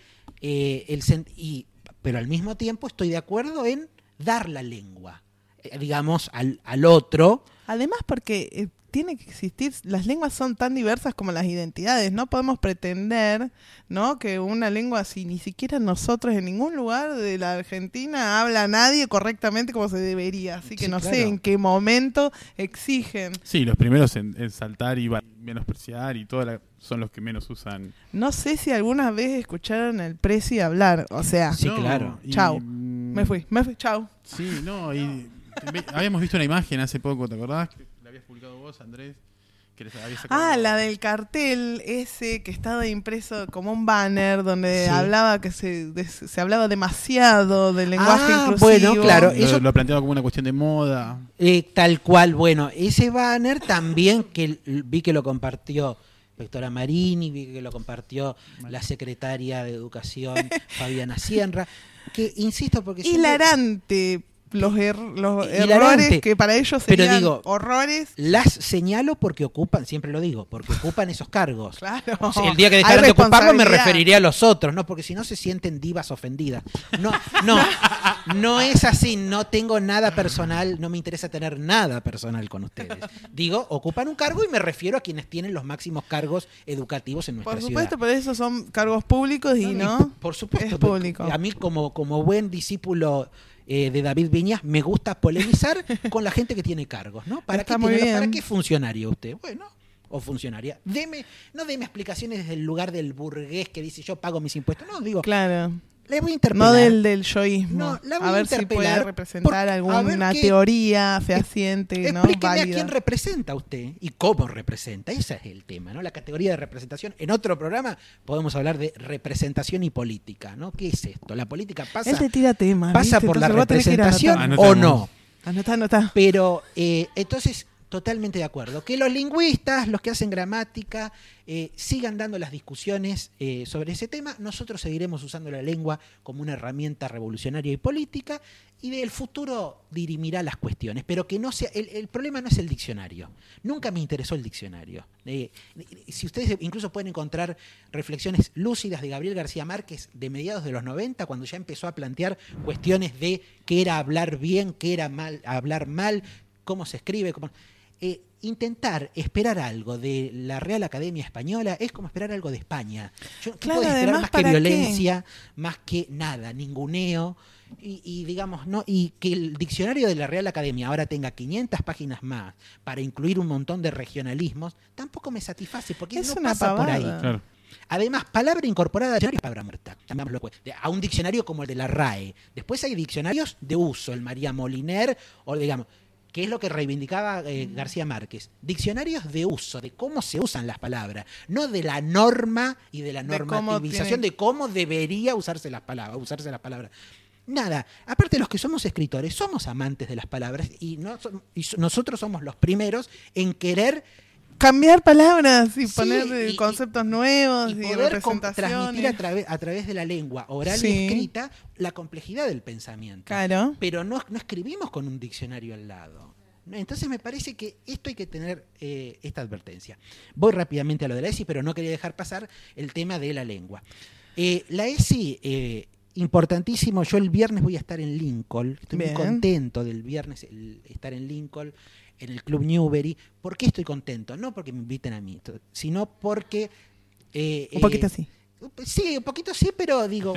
pero al mismo tiempo estoy de acuerdo en dar la lengua, digamos, al otro. Además porque tiene que existir, las lenguas son tan diversas como las identidades, no podemos pretender, ¿no? Que una lengua, si ni siquiera nosotros en ningún lugar de la Argentina habla nadie correctamente como se debería, así que Sí, no claro. sé en qué momento exigen. Sí, los primeros en saltar y menospreciar y son los que menos usan. No sé si alguna vez escucharon al Prezi hablar, o sea, Sí, claro. Chau. me fui, chau. Sí, no, habíamos visto una imagen hace poco, ¿te acordás? Que la habías publicado vos, Andrés. Que les habías sacado. La del cartel ese que estaba impreso como un banner donde Sí. hablaba que se hablaba demasiado del lenguaje inclusivo. bueno, claro. Lo, Eso- lo planteaba como una cuestión de moda. Tal cual, bueno, ese banner también que vi que lo compartió Inspectora Marini, vi que lo compartió la secretaria de Educación, Fabiana Sienra, que insisto porque siempre- Hilarante los Hilarante. errores que para ellos Pero serían digo, horrores. las señalo porque ocupan, siempre lo digo, porque ocupan esos cargos. Claro. O sea, el día que Hay dejaran de ocuparlo me responsabilidad. referiré a los otros, ¿no? Porque si no se sienten divas ofendidas. No es así, no tengo nada personal, no me interesa tener nada personal con ustedes. Digo, ocupan un cargo y me refiero a quienes tienen los máximos cargos educativos en nuestra Por ciudad. supuesto, por eso son cargos públicos y no. Por supuesto. es público. A mí como buen discípulo de David Viñas me gusta polemizar con la gente que tiene cargos, ¿no? ¿Para Está qué muy bien. ¿Para qué funcionario usted? Bueno, o funcionaria. No deme explicaciones desde el lugar del burgués que dice yo pago mis impuestos. No, digo, Claro. le voy a interpelar. No del yoísmo. No, la voy a a ver si interpelar puede representar a ver alguna qué- teoría fehaciente, ¿no? Explíqueme Válida. a quién representa usted y cómo representa. Ese es el tema, ¿no? La categoría de representación. En otro programa podemos hablar de representación y política, ¿no? ¿Qué es esto? La política Él te tira temas. pasa ¿viste? por la Entonces vos tenés que ir representación anotando. o Anotamos. no. Anotá. Pero entonces, totalmente de acuerdo. Que los lingüistas, los que hacen gramática, sigan dando las discusiones sobre ese tema. Nosotros seguiremos usando la lengua como una herramienta revolucionaria y política y del futuro dirimirá las cuestiones. Pero que no sea. El problema no es el diccionario. Nunca me interesó el diccionario. Si ustedes incluso pueden encontrar reflexiones lúcidas de Gabriel García Márquez de mediados de los 90, cuando ya empezó a plantear cuestiones de qué era hablar bien, qué era hablar mal, cómo se escribe, intentar esperar algo de la Real Academia Española es como esperar algo de España. Yo no Claro, puedo esperar además, más que ¿para violencia, más que nada, ninguneo. Y digamos, no, y que el diccionario de la Real Academia ahora tenga 500 páginas más para incluir un montón de regionalismos, tampoco me satisface, porque Es no una pasa por ahí. pavada. Claro. Además, palabra incorporada al diccionario es palabra muerta. Llamémoslo, a un diccionario como el de la RAE. Después hay diccionarios de uso, el María Moliner, o digamos, que es lo que reivindicaba García Márquez. Diccionarios de uso, de cómo se usan las palabras, no de la norma y de la normativización de cómo debería usarse las palabras. Nada, aparte los que somos escritores, somos amantes de las palabras y nosotros somos los primeros en querer cambiar palabras y Sí, poner conceptos nuevos y poder representaciones. transmitir a través de la lengua oral Sí. y escrita la complejidad del pensamiento. Claro. Pero no escribimos con un diccionario al lado. Entonces me parece que esto hay que tener esta advertencia. Voy rápidamente a lo de la ESI, pero no quería dejar pasar el tema de la lengua. La ESI, importantísimo, yo el viernes voy a estar en Lincoln, estoy Bien. muy contento del viernes estar en Lincoln, en el Club Newbery. ¿Por qué estoy contento? No porque me inviten a mí, sino porque... Un poquito sí. Sí, un poquito sí, pero digo,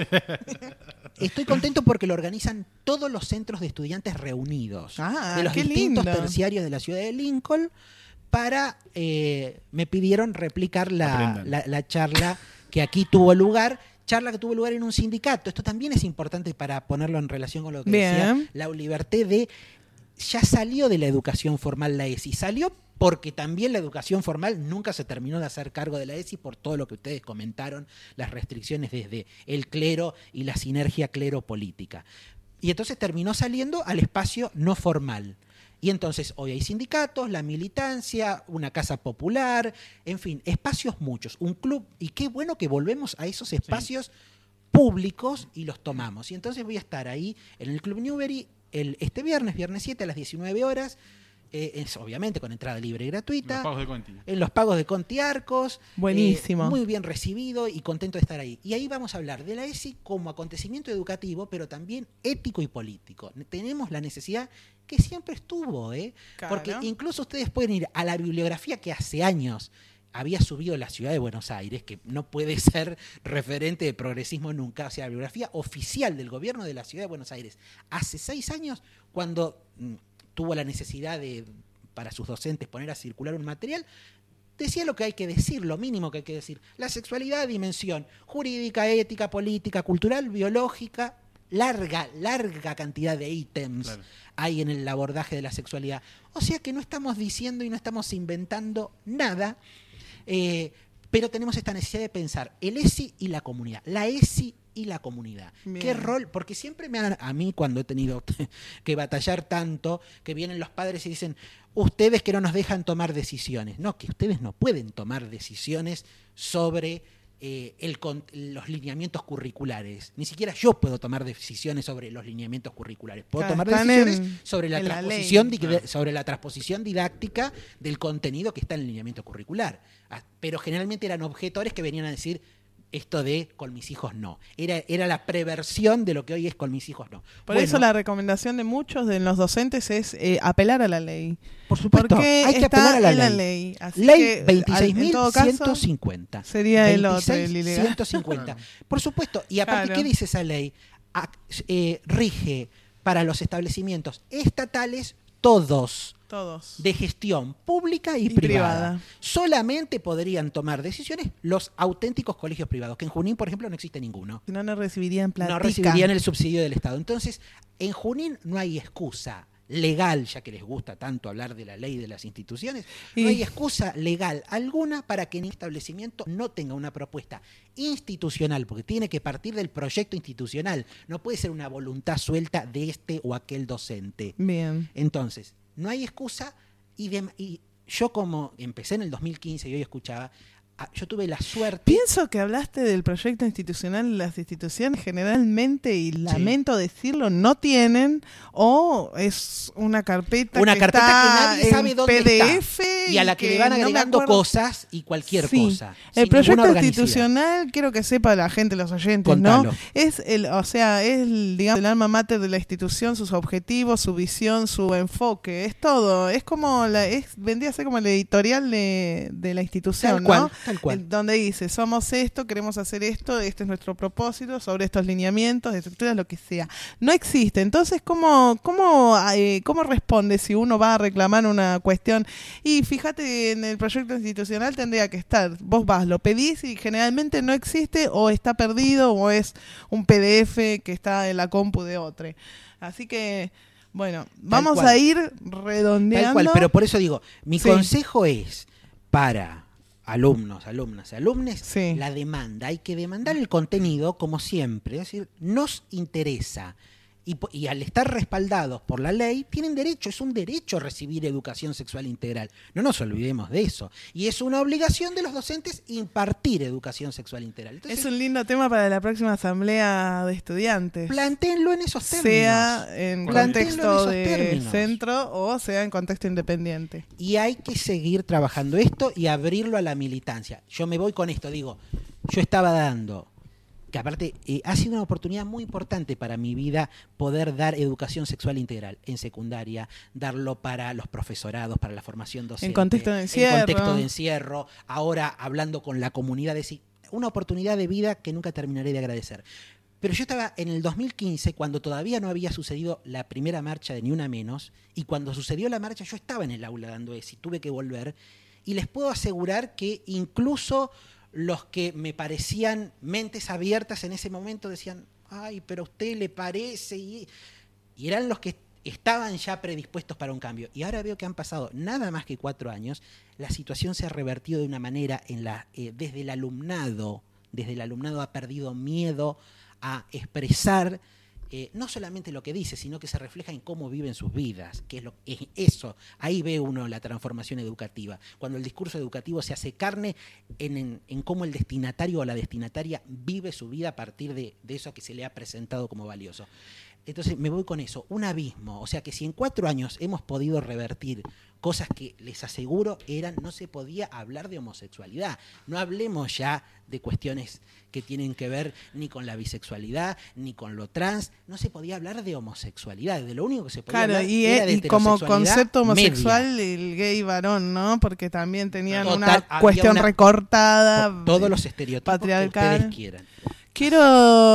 estoy contento porque lo organizan todos los centros de estudiantes reunidos Ah, de los qué distintos lindo. terciarios de la ciudad de Lincoln para, me pidieron replicar Aprendan. la charla que aquí tuvo lugar. Charla que tuvo lugar en un sindicato. Esto también es importante para ponerlo en relación con lo que decía Bien. la Liberté de... Ya salió de la educación formal la ESI. Salió porque también la educación formal nunca se terminó de hacer cargo de la ESI por todo lo que ustedes comentaron, las restricciones desde el clero y la sinergia clero-política. Y entonces terminó saliendo al espacio no formal. Y entonces hoy hay sindicatos, la militancia, una casa popular, en fin, espacios muchos, un club. Y qué bueno que volvemos a esos espacios públicos y los tomamos. Y entonces voy a estar ahí en el Club Newbery este viernes 7 a las 19 horas, es obviamente con entrada libre y gratuita. Los pagos de Conti. En los pagos de Conti Arcos. Buenísimo. Muy bien recibido y contento de estar ahí. Y ahí vamos a hablar de la ESI como acontecimiento educativo, pero también ético y político. Tenemos la necesidad que siempre estuvo, Claro. porque incluso ustedes pueden ir a la bibliografía que hace años había subido la ciudad de Buenos Aires, que no puede ser referente de progresismo nunca, o sea, la bibliografía oficial del gobierno de la ciudad de Buenos Aires, hace 6 años, cuando tuvo la necesidad de, para sus docentes, poner a circular un material, decía lo que hay que decir, lo mínimo que hay que decir. La sexualidad, dimensión jurídica, ética, política, cultural, biológica, larga cantidad de ítems Claro. hay en el abordaje de la sexualidad. O sea que no estamos diciendo y no estamos inventando nada, pero tenemos esta necesidad de pensar el ESI y la comunidad, la ESI y la comunidad. Bien. ¿Qué rol? Porque siempre a mí cuando he tenido que batallar tanto, que vienen los padres y dicen, ustedes que no nos dejan tomar decisiones. No, que ustedes no pueden tomar decisiones sobre los lineamientos curriculares. Ni siquiera yo puedo tomar decisiones sobre los lineamientos curriculares. Puedo Claro, tomar están decisiones sobre en la sobre la transposición didáctica del contenido que está en el lineamiento curricular. Pero generalmente eran objetores que venían a decir esto de con mis hijos no. Era la preversión de lo que hoy es con mis hijos no. Por eso la recomendación de muchos de los docentes es apelar a la ley. Por supuesto, Porque hay que está apelar a la en ley. la ley. Así Ley que, en todo caso, 26.150. sería el otro, el ilegal. 26.150. Por supuesto. Y aparte, Claro. ¿qué dice esa ley? Rige para los establecimientos estatales todos, Todos. de gestión pública y Y privada. privada. Solamente podrían tomar decisiones los auténticos colegios privados, que en Junín, por ejemplo, no existe ninguno. Si no, no recibirían platica. No recibirían el subsidio del Estado. Entonces, en Junín no hay excusa legal, ya que les gusta tanto hablar de la ley de las instituciones, Y- no hay excusa legal alguna para que en el establecimiento no tenga una propuesta institucional, porque tiene que partir del proyecto institucional, no puede ser una voluntad suelta de este o aquel docente. Bien. Entonces, no hay excusa y yo como empecé en el 2015 y hoy escuchaba, yo tuve la suerte... Pienso que hablaste del proyecto institucional. Las instituciones generalmente, y lamento decirlo, no tienen, o es una carpeta Una que carpeta está que nadie sabe en dónde PDF está y a la que le van no me agregando acuerdo. cosas y cualquier Sí. cosa. El sin proyecto ninguna organicidad. institucional, quiero que sepa la gente, los oyentes, Contalo. ¿no? Es digamos, el alma mater de la institución, sus objetivos, su visión, su enfoque, es todo. Es como vendría a ser como el editorial de la institución, Tal cual, ¿no? tal cual. Donde dice, somos esto, queremos hacer esto, este es nuestro propósito, sobre estos lineamientos, estructuras, lo que sea. No existe. Entonces, ¿cómo responde si uno va a reclamar una cuestión? Y fíjate, en el proyecto institucional tendría que estar. Vos vas, lo pedís y generalmente no existe, o está perdido, o es un PDF que está en la compu de otro. Así que, Bueno, vamos cual. a ir redondeando. Tal cual, pero por eso digo, mi Sí. consejo es para alumnos, alumnas, alumnes, Sí. la demanda. Hay que demandar el contenido como siempre. Es decir, nos interesa. Y al estar respaldados por la ley, tienen derecho, es un derecho recibir educación sexual integral. No nos olvidemos de eso. Y es una obligación de los docentes impartir educación sexual integral. Entonces, Es un lindo tema para la próxima asamblea de estudiantes. plantéenlo en esos términos. Sea en Plantéenlo contexto en esos de términos. centro o sea en contexto independiente. Y hay que seguir trabajando esto y abrirlo a la militancia. Yo me voy con esto, digo, yo estaba dando, que aparte ha sido una oportunidad muy importante para mi vida poder dar educación sexual integral en secundaria, darlo para los profesorados, para la formación docente. En contexto de encierro. En contexto de encierro, ahora hablando con la comunidad. Una oportunidad de vida que nunca terminaré de agradecer. Pero yo estaba en el 2015, cuando todavía no había sucedido la primera marcha de Ni Una Menos, y cuando sucedió la marcha yo estaba en el aula dando ESI, tuve que volver, y les puedo asegurar que incluso los que me parecían mentes abiertas en ese momento decían, ay, pero a usted le parece, y eran los que estaban ya predispuestos para un cambio. Y ahora veo que han pasado nada más que 4 años, la situación se ha revertido de una manera desde el alumnado ha perdido miedo a expresar no solamente lo que dice, sino que se refleja en cómo viven sus vidas, que es eso. Ahí ve uno la transformación educativa, cuando el discurso educativo se hace carne en cómo el destinatario o la destinataria vive su vida a partir de eso que se le ha presentado como valioso. Entonces me voy con eso, un abismo. O sea que si en 4 años hemos podido revertir cosas que les aseguro no se podía hablar de homosexualidad. No hablemos ya de cuestiones que tienen que ver ni con la bisexualidad, ni con lo trans. No se podía hablar de homosexualidad. De lo único que se podía hablar era de y como heterosexualidad concepto homosexual, media. el gay varón, ¿no? Porque también tenían Total, una había cuestión una- recortada. Todos los estereotipos patriarcal. que ustedes quieran. Quiero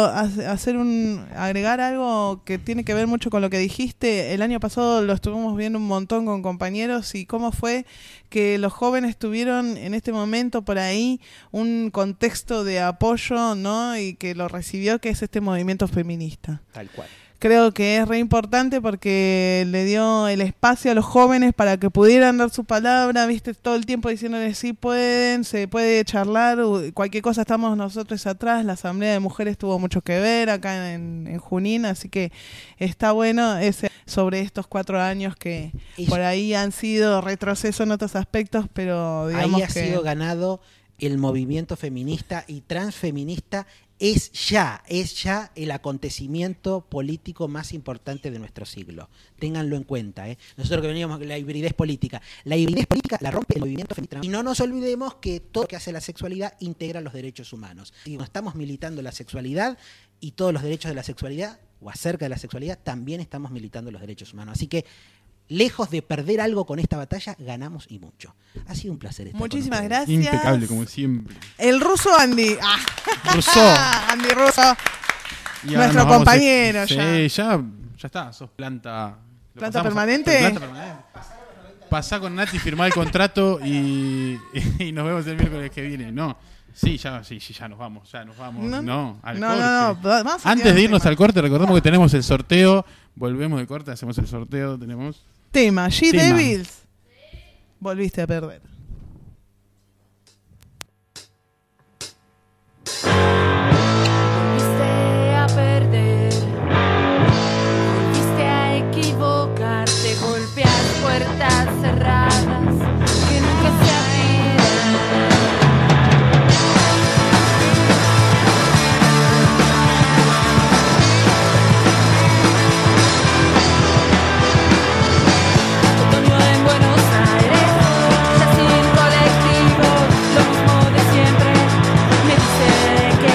agregar algo que tiene que ver mucho con lo que dijiste. El año pasado lo estuvimos viendo un montón con compañeros y cómo fue que los jóvenes tuvieron en este momento por ahí un contexto de apoyo, ¿no? Y que lo recibió, que es este movimiento feminista. Tal cual. Creo que es re importante porque le dio el espacio a los jóvenes para que pudieran dar su palabra, viste, todo el tiempo diciéndoles sí pueden, se puede charlar, cualquier cosa estamos nosotros atrás. La Asamblea de Mujeres tuvo mucho que ver acá en Junín, así que está bueno sobre estos 4 años que por ahí han sido retroceso en otros aspectos, pero digamos ahí ha sido ganado el movimiento feminista y transfeminista. Es ya el acontecimiento político más importante de nuestro siglo. Ténganlo en cuenta, ¿eh? Nosotros que veníamos de la hibridez política. La hibridez política la rompe el movimiento feminista. Y no nos olvidemos que todo lo que hace la sexualidad integra los derechos humanos. Y cuando estamos militando la sexualidad y todos los derechos de la sexualidad, o acerca de la sexualidad, también estamos militando los derechos humanos. Así que, lejos de perder algo con esta batalla, ganamos y mucho. Ha sido un placer estar Muchísimas con ustedes. gracias. Impecable, como siempre. El ruso Andy. Russo. Andy Russo. Y ahora Nuestro nos vamos compañero sí, ya está, sos planta. ¿Lo ¿Planta pasamos permanente? ¿Planta permanente? Pasá con Nati, firmá el contrato y nos vemos el miércoles que viene. No, sí, ya nos vamos. No, al corte. Vamos a Antes tirar de un irnos tema. al corte, recordemos que tenemos el sorteo. Volvemos de corte, hacemos el sorteo. Tenemos. Tema, Tema. G-Devils. Volviste a perder. Volviste a perder, volviste a equivocarte, golpear puertas cerradas que nunca se abrirán. Otoño en Buenos Aires, ya sin colectivo, lo mismo de siempre. Me dice que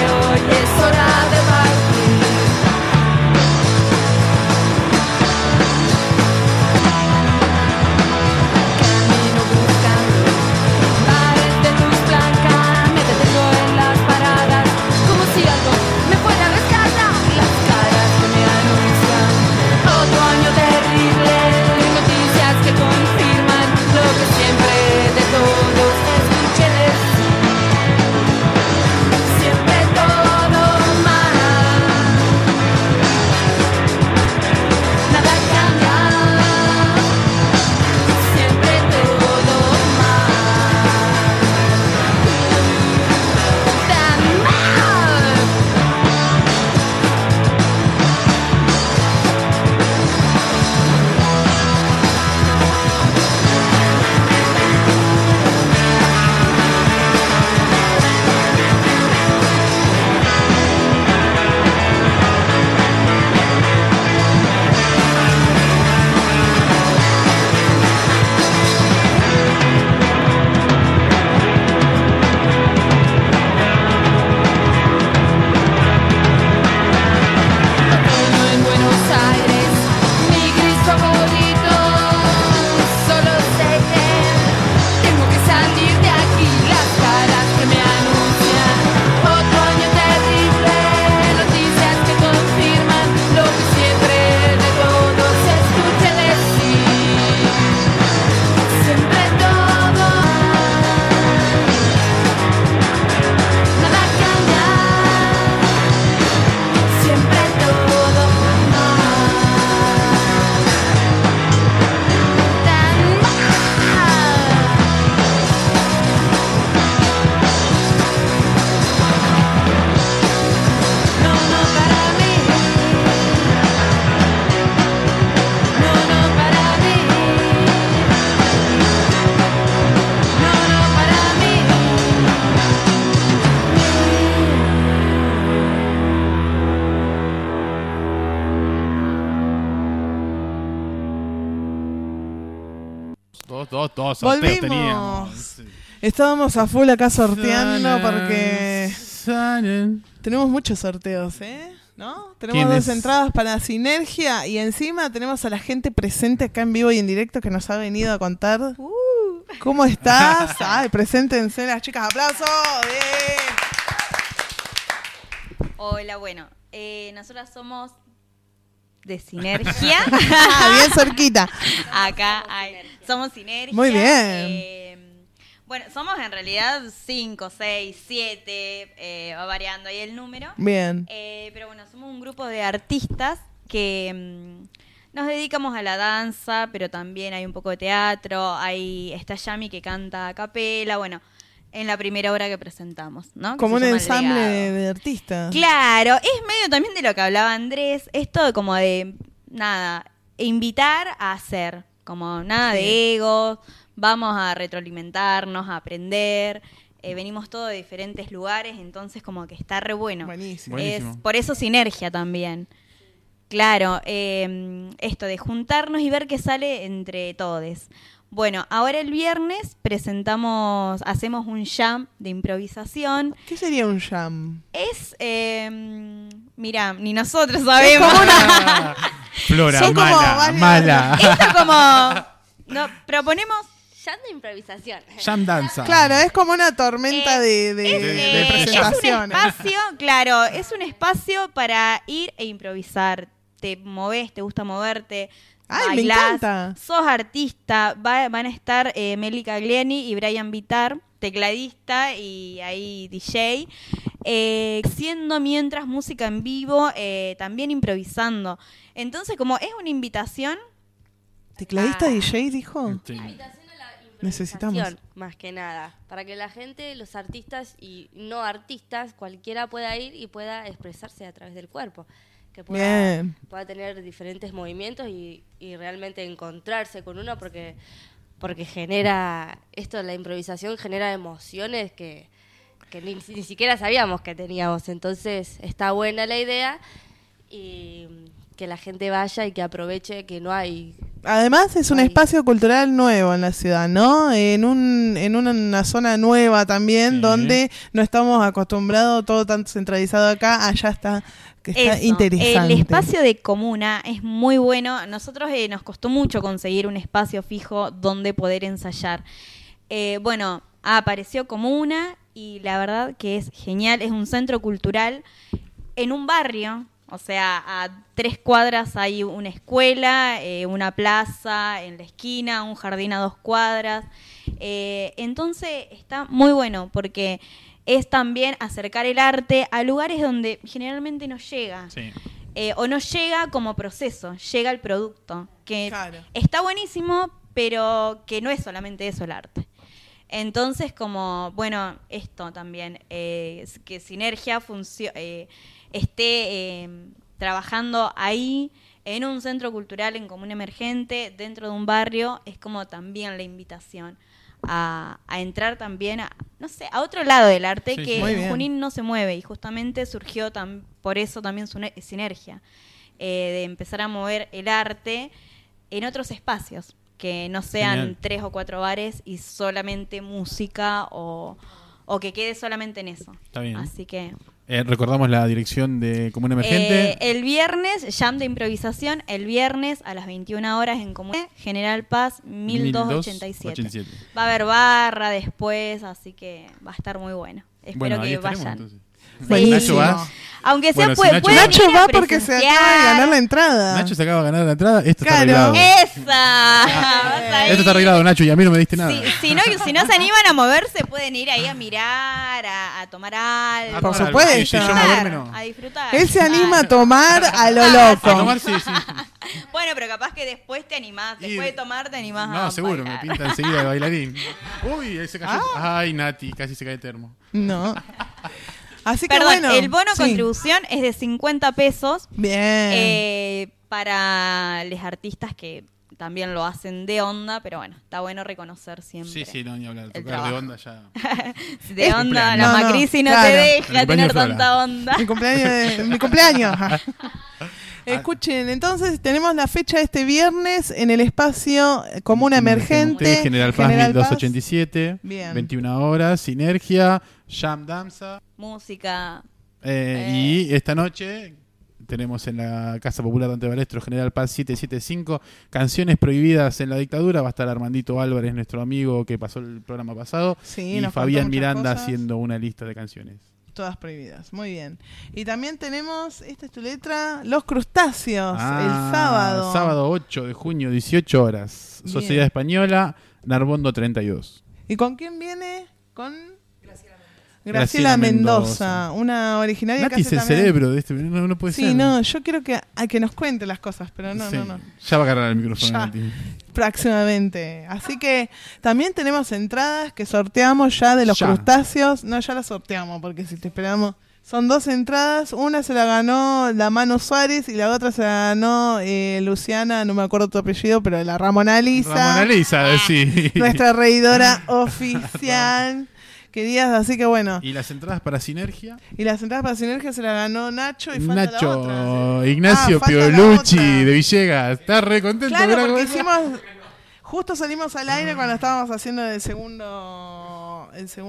Dos sorteos Volvimos. teníamos. Sí. Estábamos a full acá sorteando porque tenemos muchos sorteos, ¿no? Tenemos ¿Quiénes? 2 entradas para Sinergia y encima tenemos a la gente presente acá en vivo y en directo que nos ha venido a contar. ¿Cómo estás? Ay, preséntense las chicas. ¡Aplausos! ¡Bien! Hola, bueno, nosotras somos de Sinergia. Bien cerquita. Acá somos Sinergia. Muy bien. Bueno, somos en realidad 5, 6, 7, va variando ahí el número. Bien. Pero bueno, somos un grupo de artistas que nos dedicamos a la danza, pero también hay un poco de teatro. Está Yami que canta a capela, bueno, en la primera obra que presentamos, ¿no? Como un que se llama ensamble El Legado. de artistas. Claro, es medio también de lo que hablaba Andrés, esto como de, nada, invitar a hacer, como nada de ego, vamos a retroalimentarnos, a aprender, venimos todos de diferentes lugares, entonces como que está re bueno. Buenísimo. Es por eso Sinergia también. Claro, esto de juntarnos y ver qué sale entre todos. Bueno, ahora el viernes hacemos un jam de improvisación. ¿Qué sería un jam? Es, mira, ni nosotros sabemos. Flora, Son como mala. Esto como, proponemos Jam de improvisación. Jam danza. Claro, es como una tormenta de de presentaciones. Es un espacio, claro, es un espacio para ir e improvisar. Te movés, te gusta moverte. ¡Ay, me bailás, encanta! Sos artista, van a estar Meli Cagliani y Brian Vitar, tecladista y ahí DJ, siendo mientras música en vivo, también improvisando. Entonces, como es una invitación... ¿Tecladista DJ dijo? Sí. Invitación a la Necesitamos. improvisación, más que nada, para que la gente, los artistas y no artistas, cualquiera pueda ir y pueda expresarse a través del cuerpo. Que pueda tener diferentes movimientos y realmente encontrarse con uno porque genera, la improvisación genera emociones que ni siquiera sabíamos que teníamos. Entonces está buena la idea y que la gente vaya y que aproveche que no hay... Además es un espacio cultural nuevo en la ciudad, ¿no? En una zona nueva también, donde no estamos acostumbrados, todo tan centralizado acá, allá está interesante. El espacio de comuna es muy bueno. Nosotros nos costó mucho conseguir un espacio fijo donde poder ensayar. Bueno, apareció comuna y la verdad que es genial. Es un centro cultural en un barrio. O sea, a 3 cuadras hay una escuela, una plaza en la esquina, un jardín a 2 cuadras. Entonces está muy bueno porque es también acercar el arte a lugares donde generalmente no llega. Sí. O no llega como proceso, llega el producto. Que Claro. está buenísimo, pero que no es solamente eso el arte. Entonces, como, bueno, esto también, que Sinergia esté trabajando ahí en un centro cultural en Comuna Emergente, dentro de un barrio, es como también la invitación a entrar también a otro lado del arte, Sí, que sí. Muy en bien. Junín no se mueve, y justamente surgió por eso también Sinergia, de empezar a mover el arte en otros espacios, que no sean Genial. 3 o 4 bares y solamente música o que quede solamente en eso. Está bien. Así que Recordamos la dirección de Comuna Emergente. el viernes, jam de improvisación, el viernes a las 21 horas en Comuna General Paz 1287. Va a haber barra después, así que va a estar muy bueno. Espero Bueno, ahí que estaremos, vayan. entonces. Buenísimo. Nacho va. Aunque sea, Bueno, si Nacho pueden va- Nacho venir a va porque se acaba de presenciar. ganar la entrada. Nacho se acaba de ganar la entrada. Esto Claro. está arreglado. ¡Esa! Vas ahí. Esto está arreglado, Nacho, y a mí no me diste nada. Si no se animan a moverse, pueden ir ahí a mirar, a tomar algo. Por Algo. supuesto. Sí, sí, yo moverme no. A disfrutar. Él se anima a Claro. tomar a lo A loco. tomar, sí. Bueno, pero capaz que después te animás. Y- Después de tomar te animás a No, seguro, me bailar. pinta enseguida de bailarín. Uy, ahí se cayó. Ay, Nati, casi se cae el termo. No. Así que Perdón, bueno. el bono sí. contribución es de 50 pesos Bien. para los artistas que también lo hacen de onda, pero bueno, está bueno reconocer siempre. Sí, no, ni hablar. El Tocar de trabajo. onda ya. De Es onda, cumpleaños. la No, no, Macrisi no claro. te El deja cumpleaños tener de Flora. tanta onda. Mi cumpleaños. Mi cumpleaños. Ajá. Escuchen, entonces tenemos la fecha de este viernes en el espacio Comuna Emergente. General Paz 1287. Bien. 21 horas, Sinergia, Jam Danza. Música. Y esta noche tenemos en la Casa Popular Dante Balestro, General Paz 775, Canciones Prohibidas en la Dictadura. Va a estar Armandito Álvarez, nuestro amigo que pasó el programa pasado. Sí, y Fabián Miranda haciendo una lista de canciones. Todas prohibidas, muy bien. Y también tenemos, esta es tu letra, Los Crustáceos, el sábado. Sábado 8 de junio, 18 horas. Bien. Sociedad Española, Narbondo 32. ¿Y con quién viene? Con Graciela Mendoza, una originaria Nati que es hace el también... cerebro de este, no puede ser. Sí, no, yo quiero que nos cuente las cosas, pero no. Ya va a agarrar el micrófono. Ya. Nati. Próximamente. Así que también tenemos entradas que sorteamos ya de los crustáceos. No, ya las sorteamos, porque si te esperamos... Son 2 entradas, una se la ganó la Manu Suárez y la otra se la ganó Luciana, no me acuerdo tu apellido, pero la Ramona Lisa. Ramona Lisa, sí. Nuestra reidora oficial. Queridas, así que bueno. ¿Y las entradas para Sinergia? Y las entradas para Sinergia se la ganó Nacho y falta la otra. Ignacio falta la Piolucci otra. de Villegas. ¿Estás re contento? Claro, Mirá porque cómo es. justo salimos al aire cuando estábamos haciendo el segundo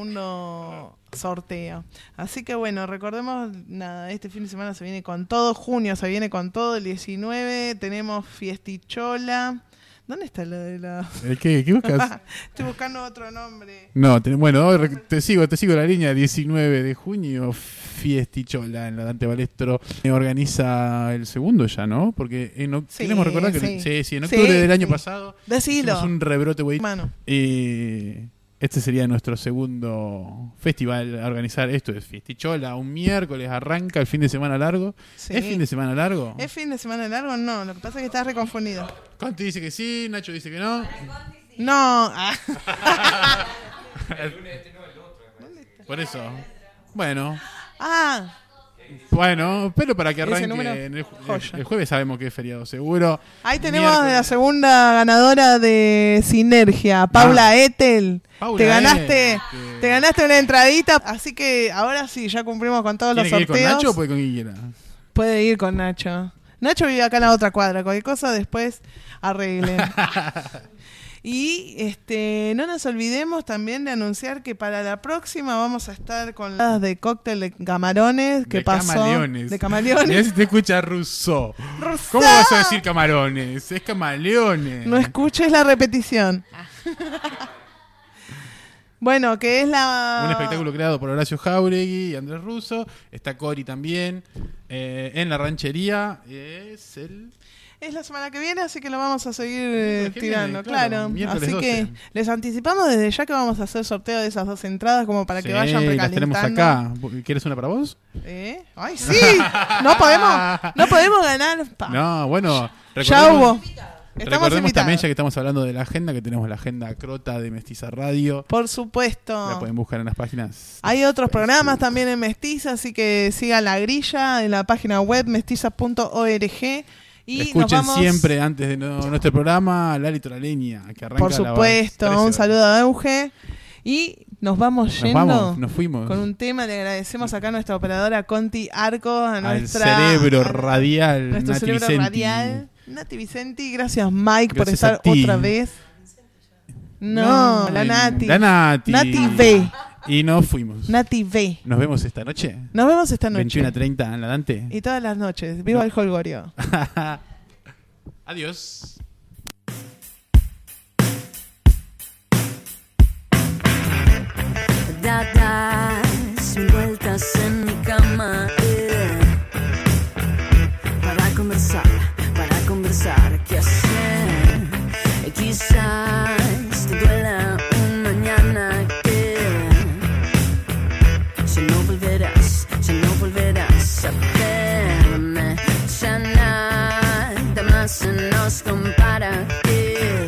sorteo. Así que bueno, recordemos, nada, este fin de semana se viene con todo, junio se viene con todo, el 19 tenemos Fiestichola. ¿Dónde está lo de la...? ¿Qué buscas? Estoy buscando otro nombre. No, bueno, te sigo la línea. 19 de junio, Fiestichola en la Dante Balestro. Organiza el segundo ya, ¿no? Porque queremos recordar que en octubre del año pasado hicimos un rebrote, güey. Este sería nuestro segundo festival a organizar. Esto es Fiestichola, un miércoles arranca el fin de semana largo. Sí. ¿Es fin de semana largo? ¿Es fin de semana largo? No, lo que pasa es que estás reconfundido. Conti dice que sí, Nacho dice que no. No. Por eso. Bueno. Bueno, pero para que arranque el jueves sabemos que es feriado seguro. Ahí tenemos la segunda ganadora de Sinergia, Paula Etel. Te ganaste una entradita, así que ahora sí, ya cumplimos con todos los sorteos. ¿Tiene que ir con Nacho o puede con quien quiera? Puede ir con Nacho. Nacho vive acá en la otra cuadra, cualquier cosa después arreglen. Y no nos olvidemos también de anunciar que para la próxima vamos a estar con las de cóctel de camarones que pasó. De camaleones. Mirá si te escucha Rousseau. ¿Cómo vas a decir camarones? Es camaleones. No escuches la repetición. Bueno, que es un espectáculo creado por Horacio Jauregui y Andrés Russo. Está Cori también. En la ranchería. Es la semana que viene, así que lo vamos a seguir tirando, claro. Así 12. que les anticipamos desde ya que vamos a hacer sorteo de esas 2 entradas como para que vayan precalentando. Las tenemos acá. ¿Quieres una para vos? ¡Ay, sí! No podemos ganar. No, bueno. Ya hubo. Recordemos también, ya que estamos hablando de la agenda, que tenemos la agenda Crota de Mestiza Radio. Por supuesto. La pueden buscar en las páginas. Hay otros programas también en Mestiza, así que sigan la grilla en la página web mestiza.org. Y escuchen siempre antes de nuestro programa La Litoraleña, que arranca. Por supuesto, un saludo a Euge. Y nos vamos yendo. Nos fuimos. Con un tema, le agradecemos acá a nuestra operadora Conti Arco, al cerebro radial, nuestro Nati cerebro Vicenti. Radial, Nati Vicenti. Gracias, Mike, por Gracias estar otra vez. No, la Nati. La Nati. Nati V. Y nos fuimos. Nati V. Nos vemos esta noche. 21:30 en la Dante. Y todas las noches. Viva el Holgorio. Adiós. Das vueltas en mi cama para conversar, ¿qué hacer? Quizás te duela un mañana que ya no volverás a verme, ya nada más se nos compara, que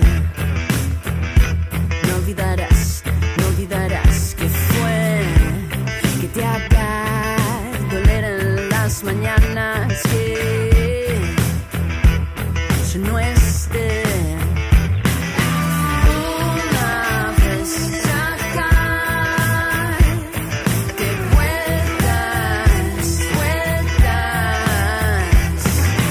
no olvidarás que fue, que te haga doler en las mañanas, que yo no esté. Una vez acá, que vueltas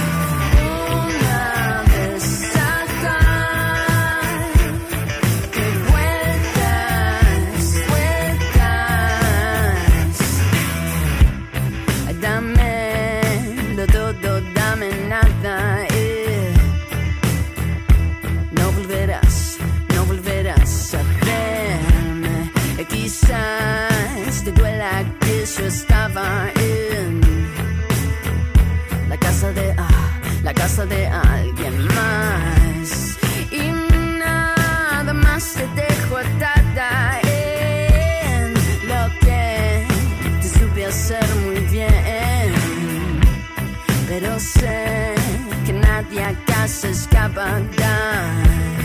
casa de alguien más. Y nada más te dejo atada en lo que te supe hacer muy bien. Pero sé que nadie acá se escapa.